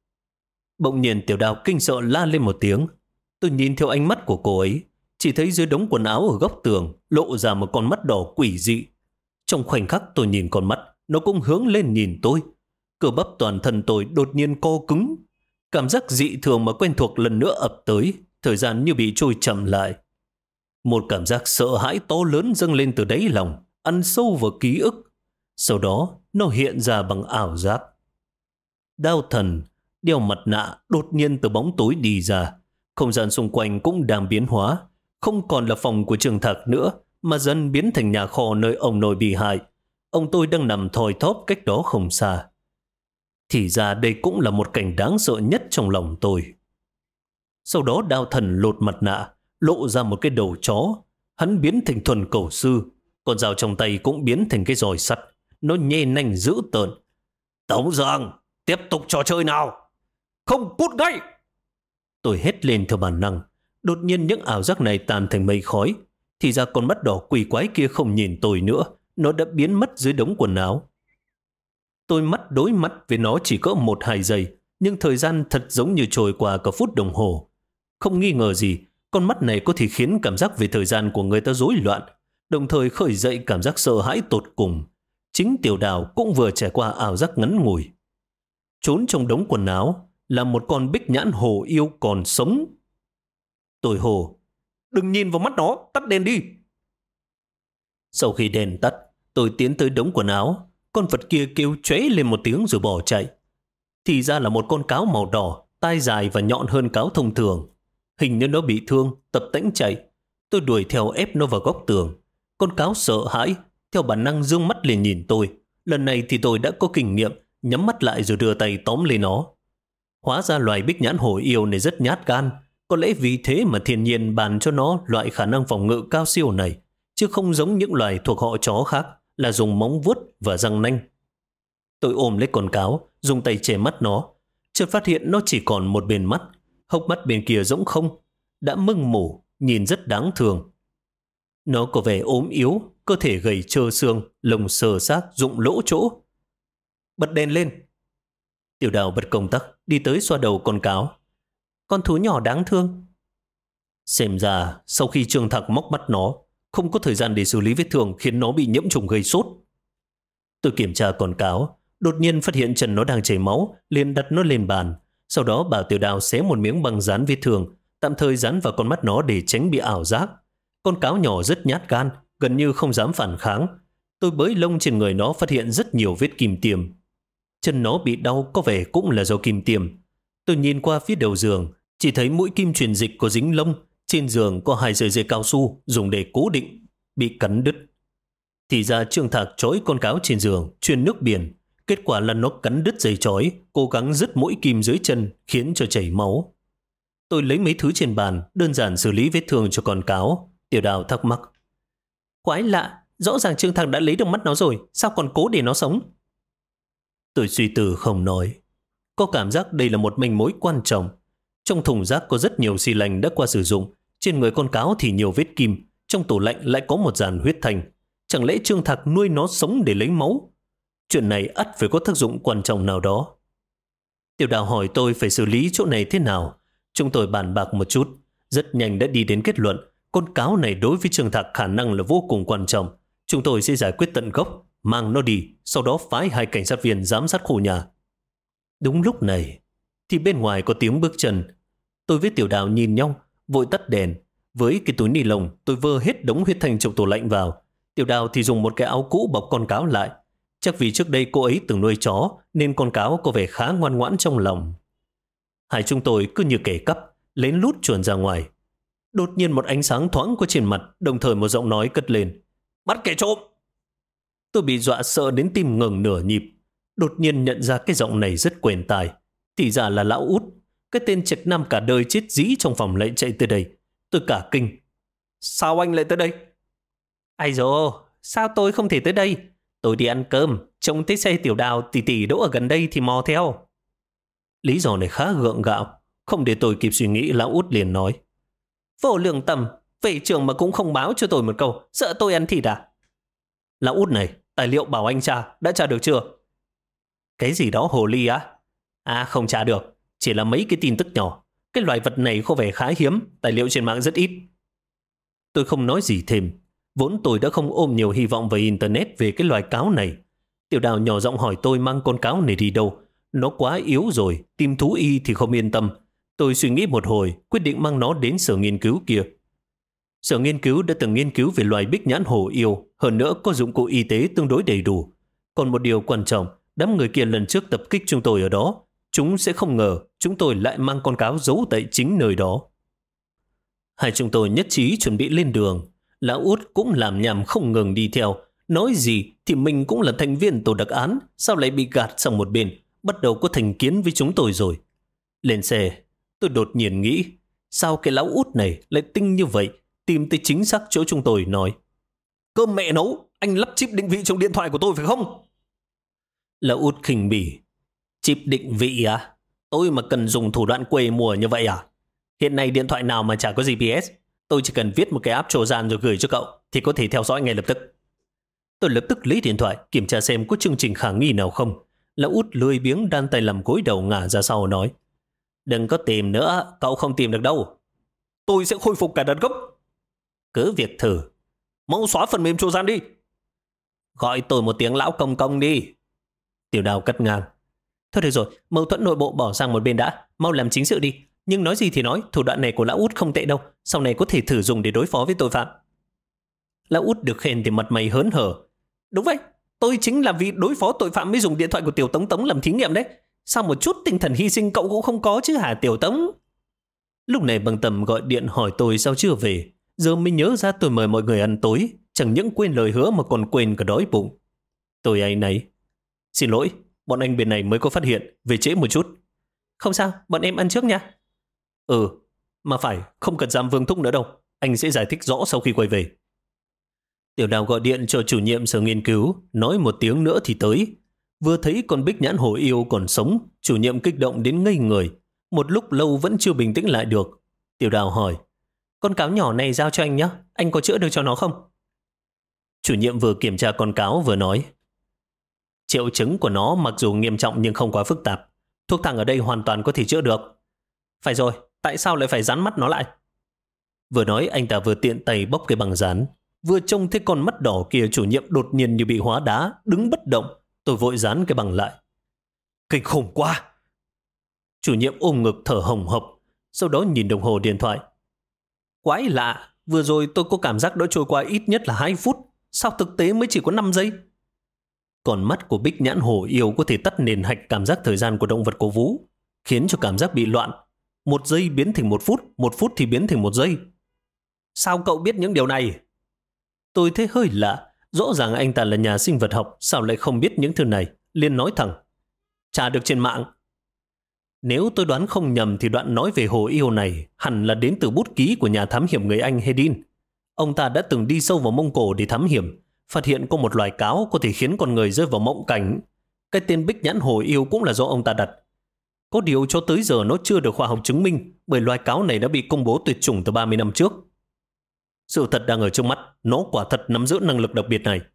S1: Bỗng nhiên Tiểu Đào kinh sợ la lên một tiếng. Tôi nhìn theo ánh mắt của cô ấy, chỉ thấy dưới đống quần áo ở góc tường lộ ra một con mắt đỏ quỷ dị. Trong khoảnh khắc tôi nhìn con mắt, nó cũng hướng lên nhìn tôi. Cơ bắp toàn thân tôi đột nhiên co cứng. Cảm giác dị thường mà quen thuộc lần nữa ập tới, thời gian như bị trôi chậm lại. Một cảm giác sợ hãi to lớn dâng lên từ đáy lòng, ăn sâu vào ký ức. Sau đó nó hiện ra bằng ảo giác. Đao Thần đeo mặt nạ đột nhiên từ bóng tối đi ra. Không gian xung quanh cũng đang biến hóa. Không còn là phòng của Trương Thạc nữa, mà dần biến thành nhà kho nơi ông nội bị hại. Ông tôi đang nằm thoi thóp cách đó không xa. Thì ra đây cũng là một cảnh đáng sợ nhất trong lòng tôi. Sau đó Đao Thần lột mặt nạ, lộ ra một cái đầu chó. Hắn biến thành thuần cẩu sư. Con dao trong tay cũng biến thành cái roi sắt. Nó nhe nanh dữ tợn. Tống Giang, tiếp tục trò chơi nào? Không, cút ngay! Tôi hét lên theo bản năng. Đột nhiên những ảo giác này tan thành mây khói. Thì ra con mắt đỏ quỷ quái kia không nhìn tôi nữa. Nó đã biến mất dưới đống quần áo. Tôi mắt đối mắt với nó chỉ có 1-2 giây. Nhưng thời gian thật giống như trôi qua cả phút đồng hồ. Không nghi ngờ gì, con mắt này có thể khiến cảm giác về thời gian của người ta rối loạn, đồng thời khởi dậy cảm giác sợ hãi tột cùng. Chính Tiểu Đào cũng vừa trải qua ảo giác ngắn ngủi. Trốn trong đống quần áo là một con bích nhãn hổ yêu còn sống. Tôi hô, đừng nhìn vào mắt nó, tắt đèn đi. Sau khi đèn tắt, tôi tiến tới đống quần áo. Con vật kia kêu chóe lên một tiếng rồi bỏ chạy. Thì ra là một con cáo màu đỏ, tai dài và nhọn hơn cáo thông thường. Hình như nó bị thương, tập tễnh chạy. Tôi đuổi theo ép nó vào góc tường. Con cáo sợ hãi, theo bản năng dương mắt lên nhìn tôi. Lần này thì tôi đã có kinh nghiệm, nhắm mắt lại rồi đưa tay tóm lấy nó. Hóa ra loài bích nhãn hổ yêu này rất nhát gan. Có lẽ vì thế mà thiên nhiên bàn cho nó loại khả năng phòng ngự cao siêu này, chứ không giống những loài thuộc họ chó khác là dùng móng vuốt và răng nanh. Tôi ôm lấy con cáo, dùng tay che mắt nó. Chợt phát hiện nó chỉ còn một bên mắt, hốc mắt bên kia rỗng không, đã mưng mủ, nhìn rất đáng thương. Nó có vẻ ốm yếu, cơ thể gầy trơ xương, lông sờ xác, rụng lỗ chỗ. Bật đèn lên. Tiểu Đào bật công tắc, đi tới xoa đầu con cáo. Con thú nhỏ đáng thương. Xem ra, sau khi Trương Thạc móc mắt nó, không có thời gian để xử lý vết thương khiến nó bị nhiễm trùng gây sốt. Tôi kiểm tra con cáo, đột nhiên phát hiện chân nó đang chảy máu, liền đặt nó lên bàn. Sau đó bảo Tiểu Đào xé một miếng băng dán vết thương, tạm thời dán vào con mắt nó để tránh bị ảo giác. Con cáo nhỏ rất nhát gan, gần như không dám phản kháng. Tôi bới lông trên người nó phát hiện rất nhiều vết kim tiêm. Chân nó bị đau có vẻ cũng là do kim tiêm. Tôi nhìn qua phía đầu giường, chỉ thấy mũi kim truyền dịch có dính lông. Trên giường có 2 sợi dây cao su dùng để cố định, bị cắn đứt. Thì ra Trương Thạc trói con cáo trên giường, truyền nước biển. Kết quả là nó cắn đứt dây trói, cố gắng dứt mũi kim dưới chân, khiến cho chảy máu. Tôi lấy mấy thứ trên bàn, đơn giản xử lý vết thương cho con cáo. Tiểu Đào thắc mắc. Quái lạ, rõ ràng Trương Thạc đã lấy được mắt nó rồi, sao còn cố để nó sống? Tôi suy tư không nói. Có cảm giác đây là một manh mối quan trọng. Trong thùng rác có rất nhiều xi lanh đã qua sử dụng, trên người con cáo thì nhiều vết kim, trong tủ lạnh lại có một dàn huyết thanh. Chẳng lẽ Trương Thạc nuôi nó sống để lấy máu? Chuyện này ắt phải có tác dụng quan trọng nào đó. Tiểu Đào hỏi tôi phải xử lý chỗ này thế nào. Chúng tôi bàn bạc một chút, rất nhanh đã đi đến kết luận con cáo này đối với Trương Thạc khả năng là vô cùng quan trọng. Chúng tôi sẽ giải quyết tận gốc, mang nó đi, sau đó phái 2 cảnh sát viên giám sát khu nhà. Đúng lúc này thì bên ngoài có tiếng bước chân. Tôi với Tiểu Đào nhìn nhau, vội tắt đèn. Với cái túi ni lông, tôi vơ hết đống huyết thanh trong tủ lạnh vào. Tiểu Đào thì dùng một cái áo cũ bọc con cáo lại. Chắc vì trước đây cô ấy từng nuôi chó nên con cáo có vẻ khá ngoan ngoãn trong lòng. Hai chúng tôi cứ như kẻ cắp, lén lút chuồn ra ngoài. Đột nhiên một ánh sáng thoáng qua trên mặt, đồng thời một giọng nói cất lên. Bắt kẻ trộm! Tôi bị dọa sợ đến tim ngừng nửa nhịp. Đột nhiên nhận ra cái giọng này rất quen tai. Thì ra là lão Út, cái tên trạch nam cả đời chết dí trong phòng lại chạy tới đây. Tôi cả kinh. Sao anh lại tới đây? Ai dồ, sao tôi không thể tới đây? Tôi đi ăn cơm, trông thấy xe Tiểu Đào tỷ tỷ đỗ ở gần đây thì mò theo. Lý do này khá gượng gạo. Không để tôi kịp suy nghĩ, lão Út liền nói. Vô lương tâm, về trường mà cũng không báo cho tôi một câu, sợ tôi ăn thịt à? Lão Út này, tài liệu bảo anh tra, đã tra được chưa? Cái gì đó hồ ly á? À không tra được, chỉ là mấy cái tin tức nhỏ. Cái loài vật này có vẻ khá hiếm, tài liệu trên mạng rất ít. Tôi không nói gì thêm. Vốn tôi đã không ôm nhiều hy vọng vào Internet về cái loài cáo này. Tiểu Đào nhỏ giọng hỏi tôi mang con cáo này đi đâu. Nó quá yếu rồi, tìm thú y thì không yên tâm. Tôi suy nghĩ một hồi, quyết định mang nó đến sở nghiên cứu kia. Sở nghiên cứu đã từng nghiên cứu về loài bích nhãn hổ yêu, hơn nữa có dụng cụ y tế tương đối đầy đủ. Còn một điều quan trọng, đám người kia lần trước tập kích chúng tôi ở đó. Chúng sẽ không ngờ chúng tôi lại mang con cáo giấu tại chính nơi đó. Hai chúng tôi nhất trí chuẩn bị lên đường. Lão Út cũng làm nhảm không ngừng đi theo. Nói gì thì mình cũng là thành viên tổ đặc án, sao lại bị gạt sang một bên, bắt đầu có thành kiến với chúng tôi rồi. Lên xe, tôi đột nhiên nghĩ, sao cái lão Út này lại tinh như vậy, tìm tới chính xác chỗ chúng tôi nói. Cơm mẹ nấu, anh lắp chip định vị trong điện thoại của tôi phải không? Lão Út khinh bỉ. Chip định vị à? Tôi mà cần dùng thủ đoạn quê mùa như vậy à? Hiện nay điện thoại nào mà chả có GPS? Tôi chỉ cần viết một cái app Trojan rồi gửi cho cậu thì có thể theo dõi ngay lập tức. Tôi lập tức lấy điện thoại kiểm tra xem có chương trình khả nghi nào không. Lão Út lười biếng đan tay làm gối đầu ngả ra sau nói. Đừng có tìm nữa, cậu không tìm được đâu. Tôi sẽ khôi phục cả đợt gốc. Cứ việc thử. Mau xóa phần mềm Trojan đi. Gọi tôi một tiếng lão công công đi. Tiểu Đào cắt ngang. Thôi được rồi, mâu thuẫn nội bộ bỏ sang một bên đã, mau làm chính sự đi. Nhưng nói gì thì nói, thủ đoạn này của lão út không tệ đâu, sau này có thể thử dùng để đối phó với tội phạm. Lão út được khen thì mặt mày hớn hở. Đúng vậy, tôi chính là vì đối phó tội phạm mới dùng điện thoại của Tiểu Tống Tống làm thí nghiệm đấy. Sao một chút tinh thần hy sinh cậu cũng không có chứ hả Tiểu Tống? Lúc này Bằng Tầm gọi điện hỏi tôi sao chưa về. Giờ mới nhớ ra tôi mời mọi người ăn tối, chẳng những quên lời hứa mà còn quên cả đói bụng. Tôi áy náy. Xin lỗi, bọn anh bên này mới có phát hiện, về trễ một chút. Không sao, bọn em ăn trước nha. Mà phải, không cần giam Vương Thúc nữa đâu. Anh sẽ giải thích rõ sau khi quay về. Tiểu Đào gọi điện cho chủ nhiệm sở nghiên cứu, nói một tiếng nữa thì tới. Vừa thấy con Bích Nhãn Hổ Yêu còn sống, chủ nhiệm kích động đến ngây người. Một lúc lâu vẫn chưa bình tĩnh lại được. Tiểu Đào hỏi, con cáo nhỏ này giao cho anh nhé, anh có chữa được cho nó không? Chủ nhiệm vừa kiểm tra con cáo vừa nói, triệu chứng của nó mặc dù nghiêm trọng nhưng không quá phức tạp. Thuốc thang ở đây hoàn toàn có thể chữa được. Phải rồi, tại sao lại phải dán mắt nó lại? Vừa nói anh ta vừa tiện tay bóc cái bằng dán. Vừa trông thấy con mắt đỏ kia, chủ nhiệm đột nhiên như bị hóa đá, đứng bất động. Tôi vội dán cái bằng lại. Kinh khủng quá! Chủ nhiệm ôm ngực thở hồng hộc, sau đó nhìn đồng hồ điện thoại. Quái lạ, vừa rồi tôi có cảm giác đã trôi qua ít nhất là 2 phút. Sao thực tế mới chỉ có 5 giây? Còn mắt của Bích Nhãn Hổ Yêu có thể tắt nền hạch cảm giác thời gian của động vật cổ vũ, khiến cho cảm giác bị loạn. 1 giây biến thành 1 phút thì biến thành 1 giây. Sao cậu biết những điều này? Tôi thấy hơi lạ, rõ ràng anh ta là nhà sinh vật học, sao lại không biết những thứ này, liền nói thẳng. Tra được trên mạng. Nếu tôi đoán không nhầm thì đoạn nói về Hồ Yêu này hẳn là đến từ bút ký của nhà thám hiểm người Anh Hedin. Ông ta đã từng đi sâu vào Mông Cổ để thám hiểm, phát hiện có một loài cáo có thể khiến con người rơi vào mộng cảnh. Cái tên Bích Nhãn Hổ Yêu cũng là do ông ta đặt. Có điều cho tới giờ nó chưa được khoa học chứng minh, bởi loài cáo này đã bị công bố tuyệt chủng từ 30 năm trước. Sự thật đang ở trước mắt, nó quả thật nắm giữ năng lực đặc biệt này.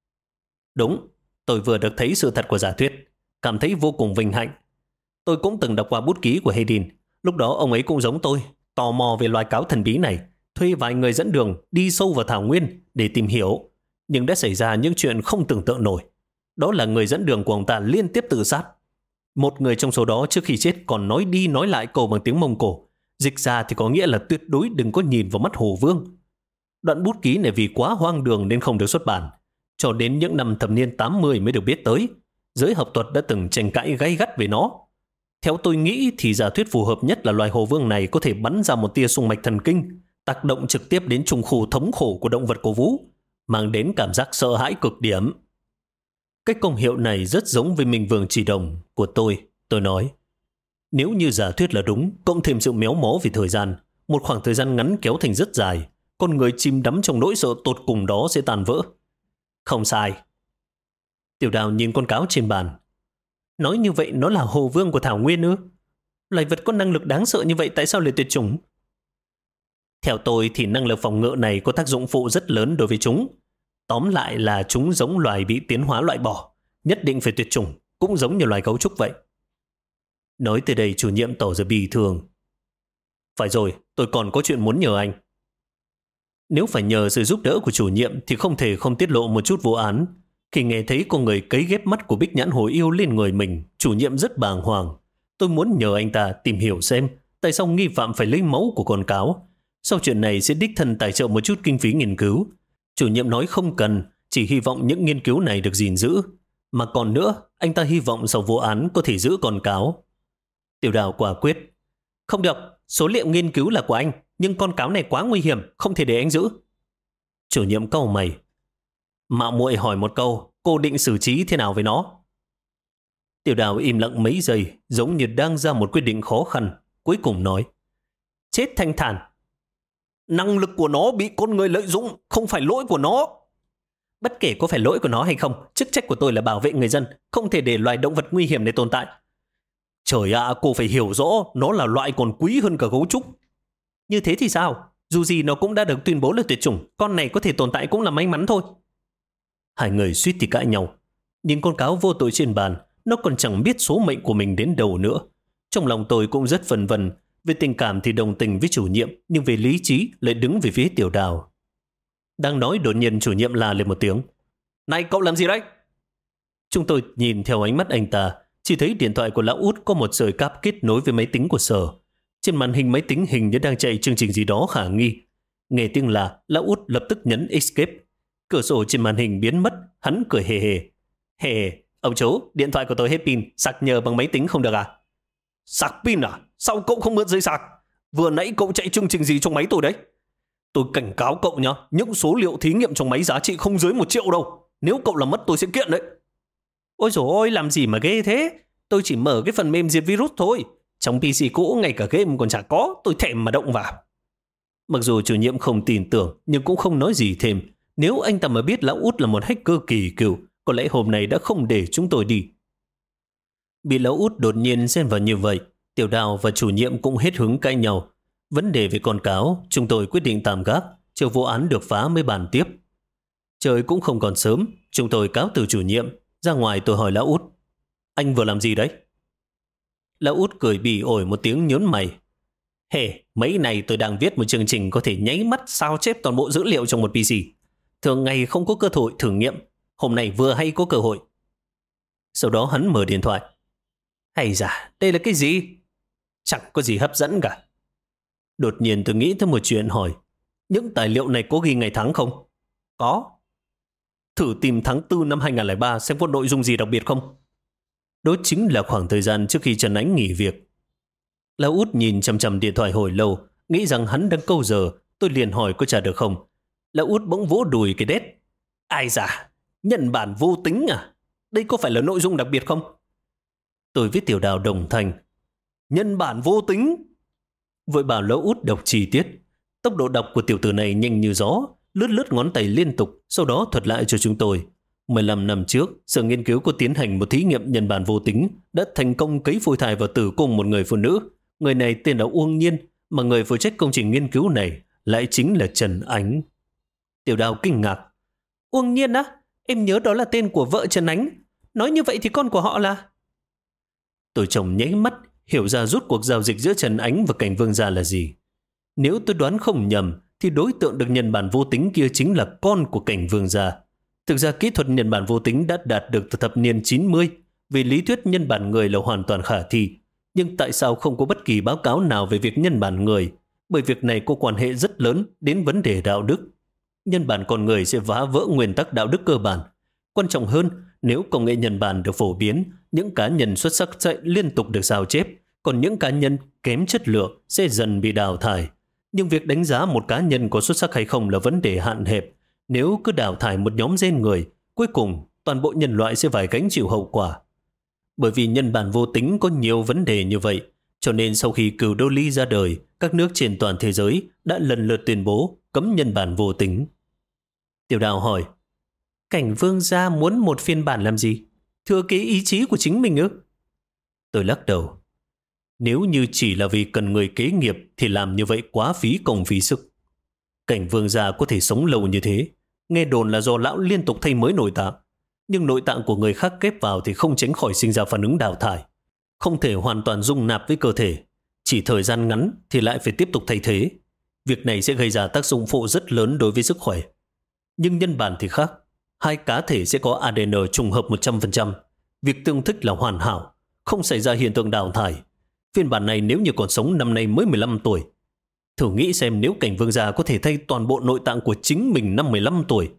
S1: Đúng, tôi vừa được thấy sự thật của giả thuyết, cảm thấy vô cùng vinh hạnh. Tôi cũng từng đọc qua bút ký của Hedin, lúc đó ông ấy cũng giống tôi, tò mò về loài cáo thần bí này, thuê vài người dẫn đường đi sâu vào thảo nguyên để tìm hiểu. Nhưng đã xảy ra những chuyện không tưởng tượng nổi. Đó là người dẫn đường của ông ta liên tiếp tự sát. Một người trong số đó trước khi chết còn nói đi nói lại câu bằng tiếng Mông Cổ. Dịch ra thì có nghĩa là tuyệt đối đừng có nhìn vào mắt Hồ Vương. Đoạn bút ký này vì quá hoang đường nên không được xuất bản. Cho đến những năm thập niên 80 mới được biết tới. Giới học thuật đã từng tranh cãi gay gắt về nó. Theo tôi nghĩ thì giả thuyết phù hợp nhất là loài Hồ Vương này có thể bắn ra một tia xung mạch thần kinh, tác động trực tiếp đến trùng khu thống khổ của động vật cổ vũ, mang đến cảm giác sợ hãi cực điểm. Cái công hiệu này rất giống với Minh Vương Chỉ Đồng của tôi nói. Nếu như giả thuyết là đúng, cộng thêm sự méo mó về thời gian, một khoảng thời gian ngắn kéo thành rất dài, con người chìm đắm trong nỗi sợ tột cùng đó sẽ tan vỡ. Không sai. Tiểu Đào nhìn con cáo trên bàn. Nói như vậy nó là Hồ Vương của Thảo Nguyên ư? Loài vật có năng lực đáng sợ như vậy tại sao lại tuyệt chủng? Theo tôi thì năng lực phòng ngự này có tác dụng phụ rất lớn đối với chúng. Tóm lại là chúng giống loài bị tiến hóa loại bỏ, nhất định phải tuyệt chủng, cũng giống như loài gấu trúc vậy. Nói tới đây chủ nhiệm tỏ ra bi thường. Phải rồi, tôi còn có chuyện muốn nhờ anh. Nếu phải nhờ sự giúp đỡ của chủ nhiệm thì không thể không tiết lộ một chút vụ án. Khi nghe thấy có người cấy ghép mắt của Bích Nhãn Hổ Yêu lên người mình, chủ nhiệm rất bàng hoàng. Tôi muốn nhờ anh ta tìm hiểu xem tại sao nghi phạm phải lấy máu của con cáo. Sau chuyện này sẽ đích thân tài trợ một chút kinh phí nghiên cứu. Chủ nhiệm nói không cần, chỉ hy vọng những nghiên cứu này được gìn giữ. Mà còn nữa, anh ta hy vọng sau vụ án có thể giữ con cáo. Tiểu Đào quả quyết. Không được, số liệu nghiên cứu là của anh, nhưng con cáo này quá nguy hiểm, không thể để anh giữ. Chủ nhiệm cau mày. Mạo muội hỏi một câu, cô định xử trí thế nào với nó? Tiểu Đào im lặng mấy giây, giống như đang ra một quyết định khó khăn. Cuối cùng nói. Chết thanh thản. Năng lực của nó bị con người lợi dụng, không phải lỗi của nó. Bất kể có phải lỗi của nó hay không, chức trách của tôi là bảo vệ người dân, không thể để loài động vật nguy hiểm này tồn tại. Trời ạ, cô phải hiểu rõ, nó là loại còn quý hơn cả gấu trúc. Như thế thì sao? Dù gì nó cũng đã được tuyên bố là tuyệt chủng, con này có thể tồn tại cũng là may mắn thôi. Hai người suýt thì cãi nhau. Nhìn con cáo vô tội trên bàn, nó còn chẳng biết số mệnh của mình đến đâu nữa. Trong lòng tôi cũng rất phân vân. Về tình cảm thì đồng tình với chủ nhiệm, nhưng về lý trí lại đứng về phía Tiểu Đào. Đang nói đột nhiên chủ nhiệm la lên một tiếng. Này cậu làm gì đấy? Chúng tôi nhìn theo ánh mắt anh ta, chỉ thấy điện thoại của lão út có một sợi cáp kết nối với máy tính của Sở. Trên màn hình máy tính hình như đang chạy chương trình gì đó khả nghi. Nghe tiếng là, lão út lập tức nhấn Escape. Cửa sổ trên màn hình biến mất, hắn cười hề hề. Hề, ông chú, điện thoại của tôi hết pin, sạc nhờ bằng máy tính không được à? Sạc pin à? Sao cậu không mượn dây sạc? Vừa nãy cậu chạy chương trình gì trong máy tôi đấy? Tôi cảnh cáo cậu nhá, những số liệu thí nghiệm trong máy giá trị không dưới 1 triệu đâu. Nếu cậu làm mất tôi sẽ kiện đấy. Ôi dồi ôi, làm gì mà ghê thế? Tôi chỉ mở cái phần mềm diệt virus thôi. Trong PC cũ ngay cả game còn chả có, tôi thèm mà động vào. Mặc dù chủ nhiệm không tin tưởng, nhưng cũng không nói gì thêm. Nếu anh ta mà biết lão út là một hacker kỳ cựu, có lẽ hôm nay đã không để chúng tôi đi. Bị lão út đột nhiên xen vào như vậy, Tiểu Đào và chủ nhiệm cũng hết hứng cãi nhau. Vấn đề về con cáo, chúng tôi quyết định tạm gác, chờ vụ án được phá mới bàn tiếp. Trời cũng không còn sớm, chúng tôi cáo từ chủ nhiệm. Ra ngoài tôi hỏi lão út, anh vừa làm gì đấy? Lão út cười bỉ ổi một tiếng nhớn mày. Hề, mấy này tôi đang viết một chương trình có thể nháy mắt sao chép toàn bộ dữ liệu trong một PC. Thường ngày không có cơ hội thử nghiệm, hôm nay vừa hay có cơ hội. Sau đó hắn mở điện thoại. Hay da, đây là cái gì? Chẳng có gì hấp dẫn cả. Đột nhiên tôi nghĩ tới một chuyện hỏi, những tài liệu này có ghi ngày tháng không? Có. Thử tìm tháng 4 năm 2003 xem có nội dung gì đặc biệt không? Đó chính là khoảng thời gian trước khi Trần Ánh nghỉ việc. Lão út nhìn chằm chằm điện thoại hồi lâu, nghĩ rằng hắn đang câu giờ, tôi liền hỏi có trả được không. Lão út bỗng vỗ đùi cái đét. Ai da, nhân bản vô tính à? Đây có phải là nội dung đặc biệt không? Tôi viết Tiểu Đào đồng thanh. Nhân bản vô tính? Vội bảo lão út đọc chi tiết. Tốc độ đọc của tiểu tử này nhanh như gió, lướt lướt ngón tay liên tục, sau đó thuật lại cho chúng tôi. 15 năm trước, Sở Nghiên cứu có tiến hành một thí nghiệm nhân bản vô tính, đã thành công cấy phôi thai vào tử cung một người phụ nữ. Người này tên là Uông Nhiên, mà người phụ trách công trình nghiên cứu này lại chính là Trần Ánh. Tiểu Đào kinh ngạc. Uông Nhiên á? Em nhớ đó là tên của vợ Trần Ánh. Nói như vậy thì con của họ là... Tôi chồng nháy mắt, hiểu ra rút cuộc giao dịch giữa Trần Ánh và Cảnh Vương gia là gì. Nếu tôi đoán không nhầm, thì đối tượng được nhân bản vô tính kia chính là con của Cảnh Vương gia. Thực ra kỹ thuật nhân bản vô tính đã đạt được từ thập niên 90, vì lý thuyết nhân bản người là hoàn toàn khả thi. Nhưng tại sao không có bất kỳ báo cáo nào về việc nhân bản người? Bởi việc này có quan hệ rất lớn đến vấn đề đạo đức. Nhân bản con người sẽ phá vỡ nguyên tắc đạo đức cơ bản. Quan trọng hơn, nếu công nghệ nhân bản được phổ biến, những cá nhân xuất sắc sẽ liên tục được sao chép, còn những cá nhân kém chất lượng sẽ dần bị đào thải. Nhưng việc đánh giá một cá nhân có xuất sắc hay không là vấn đề hạn hẹp. Nếu cứ đào thải một nhóm gen người, cuối cùng toàn bộ nhân loại sẽ phải gánh chịu hậu quả. Bởi vì nhân bản vô tính có nhiều vấn đề như vậy, cho nên sau khi cừu Dolly ra đời, các nước trên toàn thế giới đã lần lượt tuyên bố cấm nhân bản vô tính. Tiểu Đào hỏi, Cảnh Vương gia muốn một phiên bản làm gì? Thừa kế ý chí của chính mình ư? Tôi lắc đầu. Nếu như chỉ là vì cần người kế nghiệp thì làm như vậy quá phí công phí sức. Cảnh Vương gia có thể sống lâu như thế, nghe đồn là do lão liên tục thay mới nội tạng. Nhưng nội tạng của người khác ghép vào thì không tránh khỏi sinh ra phản ứng đào thải. Không thể hoàn toàn dung nạp với cơ thể. Chỉ thời gian ngắn thì lại phải tiếp tục thay thế. Việc này sẽ gây ra tác dụng phụ rất lớn đối với sức khỏe. Nhưng nhân bản thì khác. Hai cá thể sẽ có ADN trùng hợp 100%. Việc tương thích là hoàn hảo, không xảy ra hiện tượng đào thải. Phiên bản này nếu như còn sống năm nay mới 15 tuổi. Thử nghĩ xem nếu Cảnh Vương gia có thể thay toàn bộ nội tạng của chính mình năm 15 tuổi.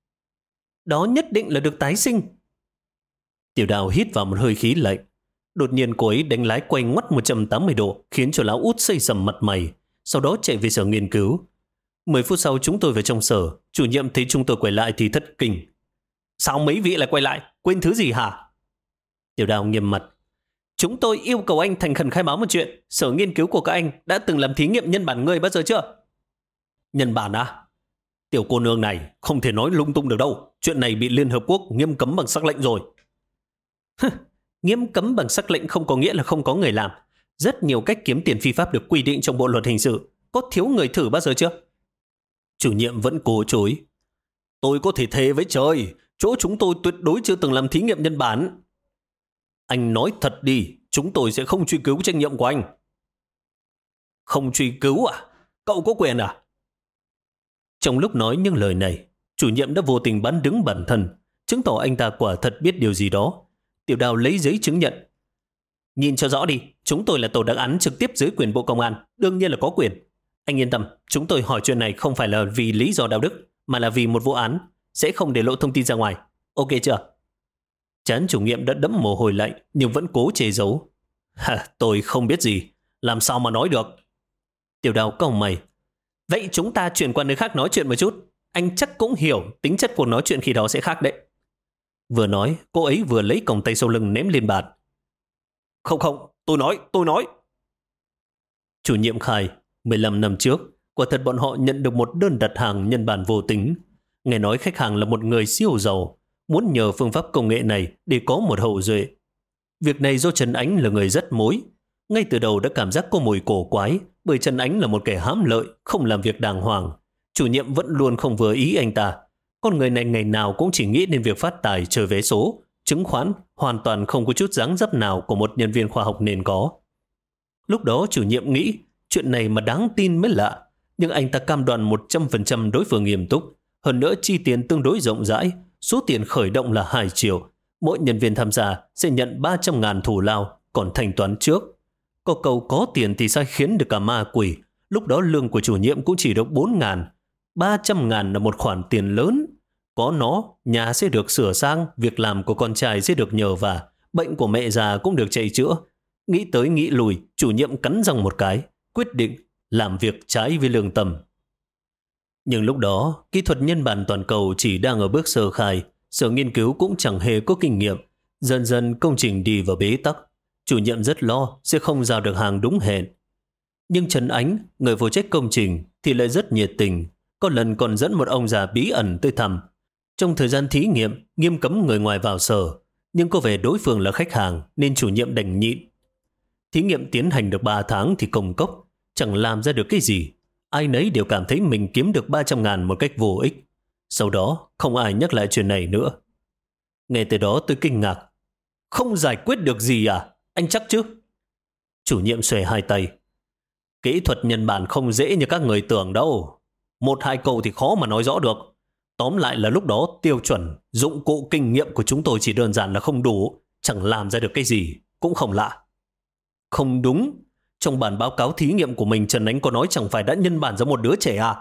S1: Đó nhất định là được tái sinh. Tiểu Đào hít vào một hơi khí lạnh. Đột nhiên cô ấy đánh lái quay ngoắt 180 độ, khiến cho lão út xây sầm mặt mày. Sau đó chạy về sở nghiên cứu. 10 phút sau chúng tôi về trong sở. Chủ nhiệm thấy chúng tôi quay lại thì thất kinh. Sao mấy vị lại quay lại? Quên thứ gì hả? Tiểu Đào nghiêm mặt. Chúng tôi yêu cầu anh thành khẩn khai báo một chuyện. Sở nghiên cứu của các anh đã từng làm thí nghiệm nhân bản người bao giờ chưa? Nhân bản à? Tiểu cô nương này không thể nói lung tung được đâu. Chuyện này bị Liên Hợp Quốc nghiêm cấm bằng sắc lệnh rồi. Nghiêm cấm bằng sắc lệnh không có nghĩa là không có người làm. Rất nhiều cách kiếm tiền phi pháp được quy định trong bộ luật hình sự. Có thiếu người thử bao giờ chưa? Chủ nhiệm vẫn cố chối. Tôi có thể thề với trời, chỗ chúng tôi tuyệt đối chưa từng làm thí nghiệm nhân bản. Anh nói thật đi, chúng tôi sẽ không truy cứu trách nhiệm của anh. Không truy cứu à? Cậu có quyền à? Trong lúc nói những lời này, chủ nhiệm đã vô tình bán đứng bản thân. chứng tỏ anh ta quả thật biết điều gì đó. Tiểu Đào lấy giấy chứng nhận. Nhìn cho rõ đi, chúng tôi là tổ đặc án trực tiếp dưới quyền Bộ Công an, đương nhiên là có quyền. Anh yên tâm, chúng tôi hỏi chuyện này không phải là vì lý do đạo đức, mà là vì một vụ án, sẽ không để lộ thông tin ra ngoài. Ok chưa? Trán chủ nhiệm đã đẫm mồ hôi lạnh nhưng vẫn cố che giấu. Tôi không biết gì, làm sao mà nói được? Tiểu Đào cau mày. Vậy chúng ta chuyển qua nơi khác nói chuyện một chút. Anh chắc cũng hiểu tính chất cuộc nói chuyện khi đó sẽ khác đấy. Vừa nói, cô ấy vừa lấy còng tay sau lưng ném lên bàn. Không, tôi nói. Chủ nhiệm khai, 15 năm trước, quả thật bọn họ nhận được một đơn đặt hàng nhân bản vô tính. Nghe nói khách hàng là một người siêu giàu, muốn nhờ phương pháp công nghệ này để có một hậu duệ. Việc này do Trần Ánh là người rất mối. Ngay từ đầu đã cảm giác có mùi cổ quái, bởi Trần Ánh là một kẻ hám lợi, không làm việc đàng hoàng. Chủ nhiệm vẫn luôn không vừa ý anh ta. Con người này ngày nào cũng chỉ nghĩ đến việc phát tài chơi vé số, chứng khoán, hoàn toàn không có chút dáng dấp nào của một nhân viên khoa học nên có. Lúc đó chủ nhiệm nghĩ chuyện này mà đáng tin mới lạ, nhưng anh ta cam đoan 100% đối phương nghiêm túc. Hơn nữa chi tiền tương đối rộng rãi, số tiền khởi động là 2 triệu. Mỗi nhân viên tham gia sẽ nhận 300.000 thù lao, còn thanh toán trước. Có câu có tiền thì sai khiến được cả ma quỷ. Lúc đó lương của chủ nhiệm cũng chỉ được 4.000. 300.000 là một khoản tiền lớn. Có nó, nhà sẽ được sửa sang, việc làm của con trai sẽ được nhờ vả, bệnh của mẹ già cũng được chạy chữa. Nghĩ tới nghĩ lùi, chủ nhiệm cắn răng một cái, quyết định làm việc trái với lương tâm. Nhưng lúc đó, kỹ thuật nhân bản toàn cầu chỉ đang ở bước sơ khai, sở nghiên cứu cũng chẳng hề có kinh nghiệm. Dần dần công trình đi vào bế tắc, chủ nhiệm rất lo sẽ không giao được hàng đúng hẹn. Nhưng Trần Ánh, người phụ trách công trình, thì lại rất nhiệt tình, có lần còn dẫn một ông già bí ẩn tới thăm. Trong thời gian thí nghiệm, nghiêm cấm người ngoài vào sở, nhưng có vẻ đối phương là khách hàng nên chủ nhiệm đành nhịn. Thí nghiệm tiến hành được 3 tháng thì công cốc, chẳng làm ra được cái gì. Ai nấy đều cảm thấy mình kiếm được 300.000 một cách vô ích. Sau đó, không ai nhắc lại chuyện này nữa. Nghe từ đó tôi kinh ngạc. Không giải quyết được gì à? Anh chắc chứ? Chủ nhiệm xòe hai tay. Kỹ thuật nhân bản không dễ như các người tưởng đâu. 1-2 câu thì khó mà nói rõ được. Tóm lại là lúc đó tiêu chuẩn, dụng cụ kinh nghiệm của chúng tôi chỉ đơn giản là không đủ, chẳng làm ra được cái gì, cũng không lạ. Không đúng, trong bản báo cáo thí nghiệm của mình Trần Ánh có nói chẳng phải đã nhân bản ra một đứa trẻ à?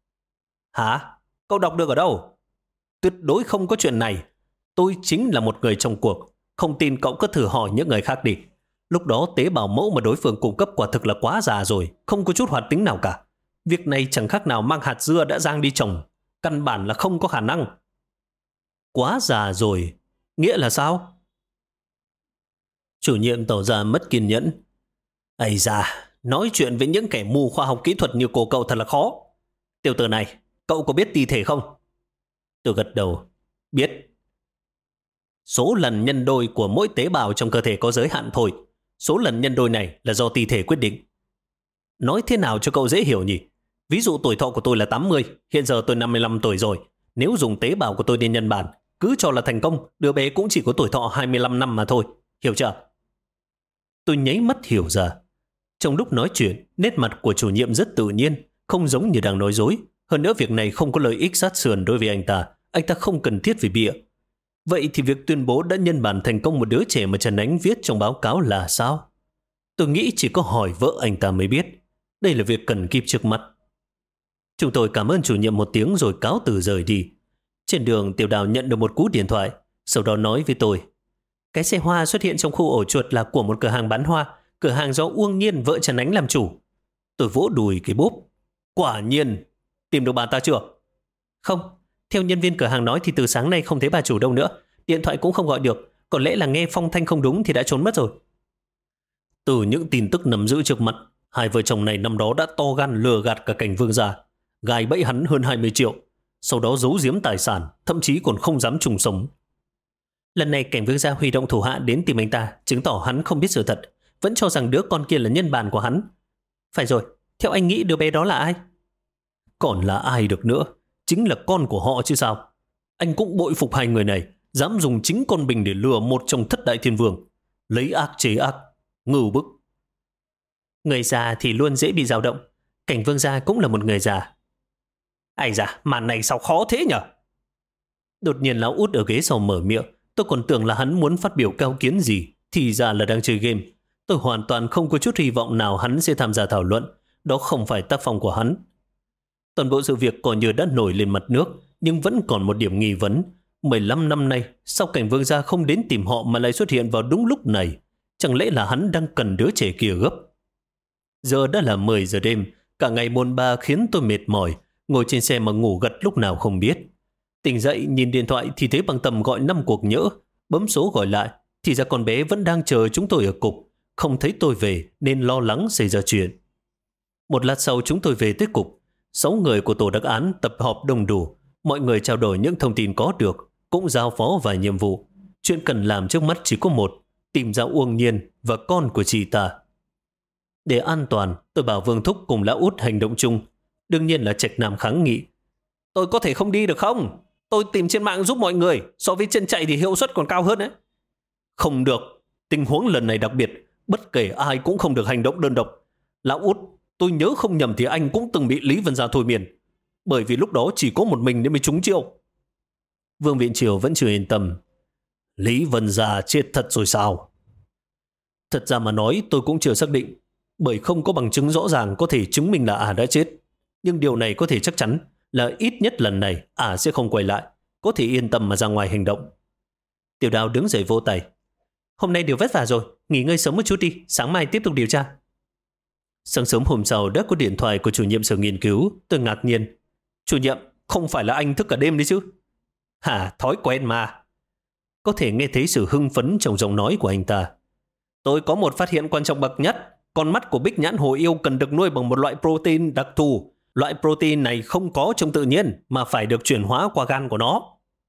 S1: Hả? Cậu đọc được ở đâu? Tuyệt đối không có chuyện này. Tôi chính là một người trong cuộc, không tin cậu cứ thử hỏi những người khác đi. Lúc đó tế bào mẫu mà đối phương cung cấp quả thực là quá già rồi, không có chút hoạt tính nào cả. Việc này chẳng khác nào mang hạt dưa đã rang đi trồng, căn bản là không có khả năng. Quá già rồi, nghĩa là sao? Chủ nhiệm tỏ ra mất kiên nhẫn. Ây da, nói chuyện với những kẻ mù khoa học kỹ thuật như cô cậu thật là khó. Tiểu tử này, cậu có biết ti thể không? Tôi gật đầu. Biết. Số lần nhân đôi của mỗi tế bào trong cơ thể có giới hạn thôi. Số lần nhân đôi này là do ti thể quyết định. Nói thế nào cho cậu dễ hiểu nhỉ? Ví dụ tuổi thọ của tôi là 80, hiện giờ tôi 55 tuổi rồi. Nếu dùng tế bào của tôi đi nhân bản, cứ cho là thành công, đứa bé cũng chỉ có tuổi thọ 25 năm mà thôi. Hiểu chưa? Tôi nháy mắt hiểu ra. Trong lúc nói chuyện, nét mặt của chủ nhiệm rất tự nhiên, không giống như đang nói dối. Hơn nữa việc này không có lợi ích sát sườn đối với anh ta không cần thiết phải bịa. Vậy thì việc tuyên bố đã nhân bản thành công một đứa trẻ mà Trần Ánh viết trong báo cáo là sao? Tôi nghĩ chỉ có hỏi vợ anh ta mới biết. Đây là việc cần kíp trước mắt. Chúng tôi cảm ơn chủ nhiệm một tiếng rồi cáo từ rời đi. Trên đường Tiểu Đào nhận được một cú điện thoại, sau đó nói với tôi. Cái xe hoa xuất hiện trong khu ổ chuột là của một cửa hàng bán hoa, cửa hàng do Uông Nhiên vợ Trần Ánh làm chủ. Tôi vỗ đùi cái bốp. Quả nhiên, tìm được bà ta chưa? Không, theo nhân viên cửa hàng nói thì từ sáng nay không thấy bà chủ đâu nữa. Điện thoại cũng không gọi được, có lẽ là nghe phong thanh không đúng thì đã trốn mất rồi. Từ những tin tức nắm giữ trước mặt, hai vợ chồng này năm đó đã to gan lừa gạt cả Cảnh Vương gia, gài bẫy hắn hơn 20 triệu, sau đó giấu giếm tài sản, thậm chí còn không dám chung sống. Lần này Cảnh Vương gia huy động thủ hạ đến tìm anh ta, chứng tỏ hắn không biết sự thật, vẫn cho rằng đứa con kia là nhân bản của hắn. Phải rồi, theo anh nghĩ đứa bé đó là ai? Còn là ai được nữa, chính là con của họ chứ sao. Anh cũng bội phục hai người này, dám dùng chính con mình để lừa một trong thất đại thiên vương. Lấy ác chế ác, ngưu bức. Người già thì luôn dễ bị dao động. Cảnh Vương gia cũng là một người già. Ai da, màn này sao khó thế nhở? Đột nhiên lão út ở ghế sau mở miệng. Tôi còn tưởng là hắn muốn phát biểu cao kiến gì, thì ra là đang chơi game. Tôi hoàn toàn không có chút hy vọng nào hắn sẽ tham gia thảo luận. Đó không phải tác phong của hắn. Toàn bộ sự việc coi như đã nổi lên mặt nước, nhưng vẫn còn một điểm nghi vấn. 15 năm nay, sao Cảnh Vương gia không đến tìm họ mà lại xuất hiện vào đúng lúc này? Chẳng lẽ là hắn đang cần đứa trẻ kia gấp? Giờ đã là 10 giờ đêm, cả ngày bôn ba khiến tôi mệt mỏi, ngồi trên xe mà ngủ gật lúc nào không biết. Tỉnh dậy nhìn điện thoại thì thấy Băng Tâm gọi 5 cuộc nhỡ, bấm số gọi lại, thì ra con bé vẫn đang chờ chúng tôi ở cục, không thấy tôi về nên lo lắng xảy ra chuyện. Một lát sau chúng tôi về tới cục, 6 người của tổ đặc án tập họp đông đủ, mọi người trao đổi những thông tin có được, cũng giao phó vài nhiệm vụ. Chuyện cần làm trước mắt chỉ có một, tìm ra Uông Nhiên và con của chị ta. Để an toàn, tôi bảo Vương Thúc cùng Lão Út hành động chung. Đương nhiên là Trạch Nam kháng nghị. Tôi có thể không đi được không? Tôi tìm trên mạng giúp mọi người, so với chân chạy thì hiệu suất còn cao hơn đấy. Không được, tình huống lần này đặc biệt, bất kể ai cũng không được hành động đơn độc. Lão Út, tôi nhớ không nhầm thì anh cũng từng bị Lý Vân Gia thôi miên, bởi vì lúc đó chỉ có một mình nên mới trúng chiêu. Vương Viện Triều vẫn chưa yên tâm. Lý Vân Gia chết thật rồi sao? Thật ra mà nói tôi cũng chưa xác định, bởi không có bằng chứng rõ ràng có thể chứng minh là đã chết. Nhưng điều này có thể chắc chắn là ít nhất lần này sẽ không quay lại, có thể yên tâm mà ra ngoài hành động. Tiểu Đào đứng dậy vỗ tay. Hôm nay đều vất vả rồi, nghỉ ngơi sớm một chút đi, sáng mai tiếp tục điều tra. Sáng sớm hôm sau đã có điện thoại của chủ nhiệm sở nghiên cứu. Tôi ngạc nhiên. Chủ nhiệm, không phải là anh thức cả đêm đấy chứ? Hả, thói quen mà. Có thể nghe thấy sự hưng phấn trong giọng nói của anh ta. Tôi có một phát hiện quan trọng bậc nhất. Con mắt của bích nhãn hồ yêu cần được nuôi bằng một loại protein đặc thù. Loại protein này không có trong tự nhiên mà phải được chuyển hóa qua gan của nó.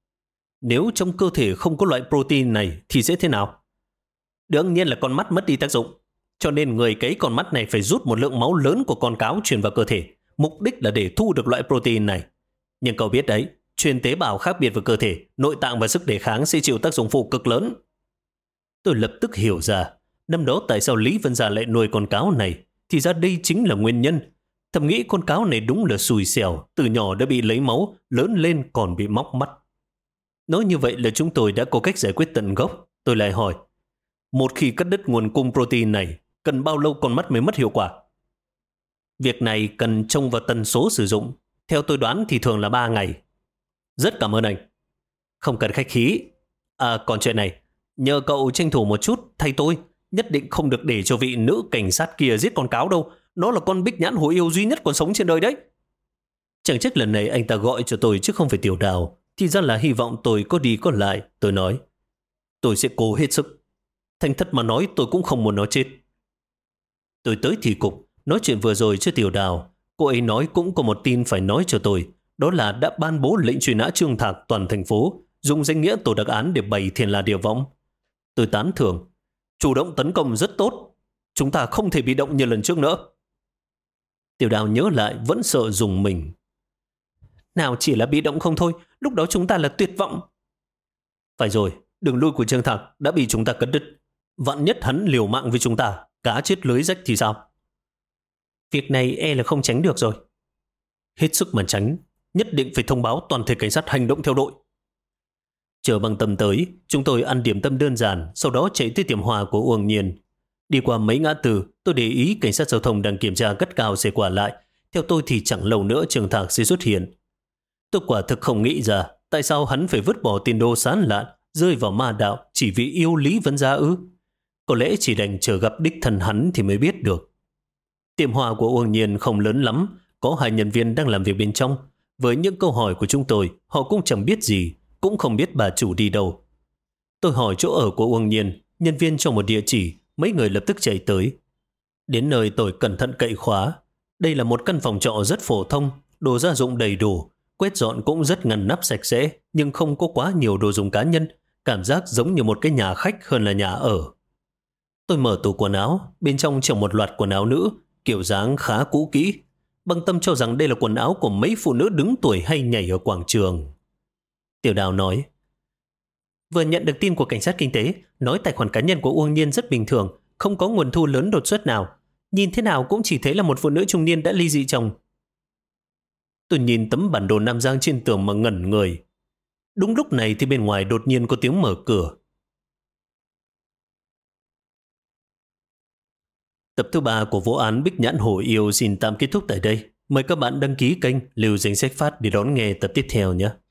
S1: Nếu trong cơ thể không có loại protein này thì sẽ thế nào? Đương nhiên là con mắt mất đi tác dụng. Cho nên người cấy con mắt này phải rút một lượng máu lớn của con cáo truyền vào cơ thể. Mục đích là để thu được loại protein này. Nhưng cậu biết đấy, truyền tế bào khác biệt với cơ thể, nội tạng và sức đề kháng sẽ chịu tác dụng phụ cực lớn. Tôi lập tức hiểu ra, năm đó tại sao Lý Vân Gia lại nuôi con cáo này, thì ra đây chính là nguyên nhân. Thầm nghĩ con cáo này đúng là xui xẻo, từ nhỏ đã bị lấy máu, lớn lên còn bị móc mắt. Nói như vậy là chúng tôi đã có cách giải quyết tận gốc. Tôi lại hỏi, một khi cắt đứt nguồn cung protein này, cần bao lâu con mắt mới mất hiệu quả? Việc này cần trông vào tần số sử dụng. Theo tôi đoán thì thường là 3 ngày. Rất cảm ơn anh. Không cần khách khí. Còn chuyện này, nhờ cậu tranh thủ một chút thay tôi. Nhất định không được để cho vị nữ cảnh sát kia giết con cáo đâu. Nó là con bích nhãn hồ yêu duy nhất còn sống trên đời đấy. Chẳng trách lần này anh ta gọi cho tôi chứ không phải Tiểu Đào. Thì ra là hy vọng tôi có đi có lại. Tôi nói, tôi sẽ cố hết sức. Thành thật mà nói tôi cũng không muốn nó chết. Tôi tới thị cục, nói chuyện vừa rồi cho Tiểu Đào. Cô ấy nói cũng có một tin phải nói cho tôi. Đó là đã ban bố lệnh truy nã Trương Thạc toàn thành phố, dùng danh nghĩa tổ đặc án để bày Thiên La Địa Võng. Tôi tán thưởng. Chủ động tấn công rất tốt. Chúng ta không thể bị động như lần trước nữa. Tiểu Đào nhớ lại vẫn sợ dùng mình. Nào chỉ là bị động không thôi, lúc đó chúng ta là tuyệt vọng. Phải rồi, đường lui của Trương Thạc đã bị chúng ta cắt đứt. Vạn nhất hắn liều mạng với chúng ta, cá chết lưới rách thì sao? Việc này là không tránh được rồi. Hết sức mà tránh, nhất định phải thông báo toàn thể cảnh sát hành động theo đội. Chờ Băng Tâm tới, chúng tôi ăn điểm tâm đơn giản, sau đó chạy tới tiệm hoa của Uông Nhiên. Đi qua mấy ngã tư, tôi để ý cảnh sát giao thông đang kiểm tra gắt gao xe qua lại. Theo tôi thì chẳng lâu nữa Trương Thạc sẽ xuất hiện. Tôi quả thực không nghĩ ra tại sao hắn phải vứt bỏ tiền đồ sán lạn, rơi vào ma đạo chỉ vì yêu Lý Vân Gia ư? Có lẽ chỉ đành chờ gặp đích thân hắn thì mới biết được. Tiệm hoa của Uông Nhiên không lớn lắm, có 2 nhân viên đang làm việc bên trong. Với những câu hỏi của chúng tôi, họ cũng chẳng biết gì, cũng không biết bà chủ đi đâu. Tôi hỏi chỗ ở của Uông Nhiên, nhân viên cho một địa chỉ, mấy người lập tức chạy tới. Đến nơi tôi cẩn thận cậy khóa. Đây là một căn phòng trọ rất phổ thông, đồ gia dụng đầy đủ, quét dọn cũng rất ngăn nắp sạch sẽ, nhưng không có quá nhiều đồ dùng cá nhân, cảm giác giống như một cái nhà khách hơn là nhà ở. Tôi mở tủ quần áo, bên trong trồng một loạt quần áo nữ, kiểu dáng khá cũ kỹ. Băng Tâm cho rằng đây là quần áo của mấy phụ nữ đứng tuổi hay nhảy ở quảng trường. Tiểu Đào nói, vừa nhận được tin của cảnh sát kinh tế, nói tài khoản cá nhân của Uông Nhiên rất bình thường, không có nguồn thu lớn đột xuất nào. Nhìn thế nào cũng chỉ thấy là một phụ nữ trung niên đã ly dị chồng. Tôi nhìn tấm bản đồ Nam Giang trên tường mà ngẩn người. Đúng lúc này thì bên ngoài đột nhiên có tiếng mở cửa. Tập thứ 3 của vụ án Bích Nhãn Hổ Yêu xin tạm kết thúc tại đây. Mời các bạn đăng ký kênh, lưu danh sách phát để đón nghe tập tiếp theo nhé.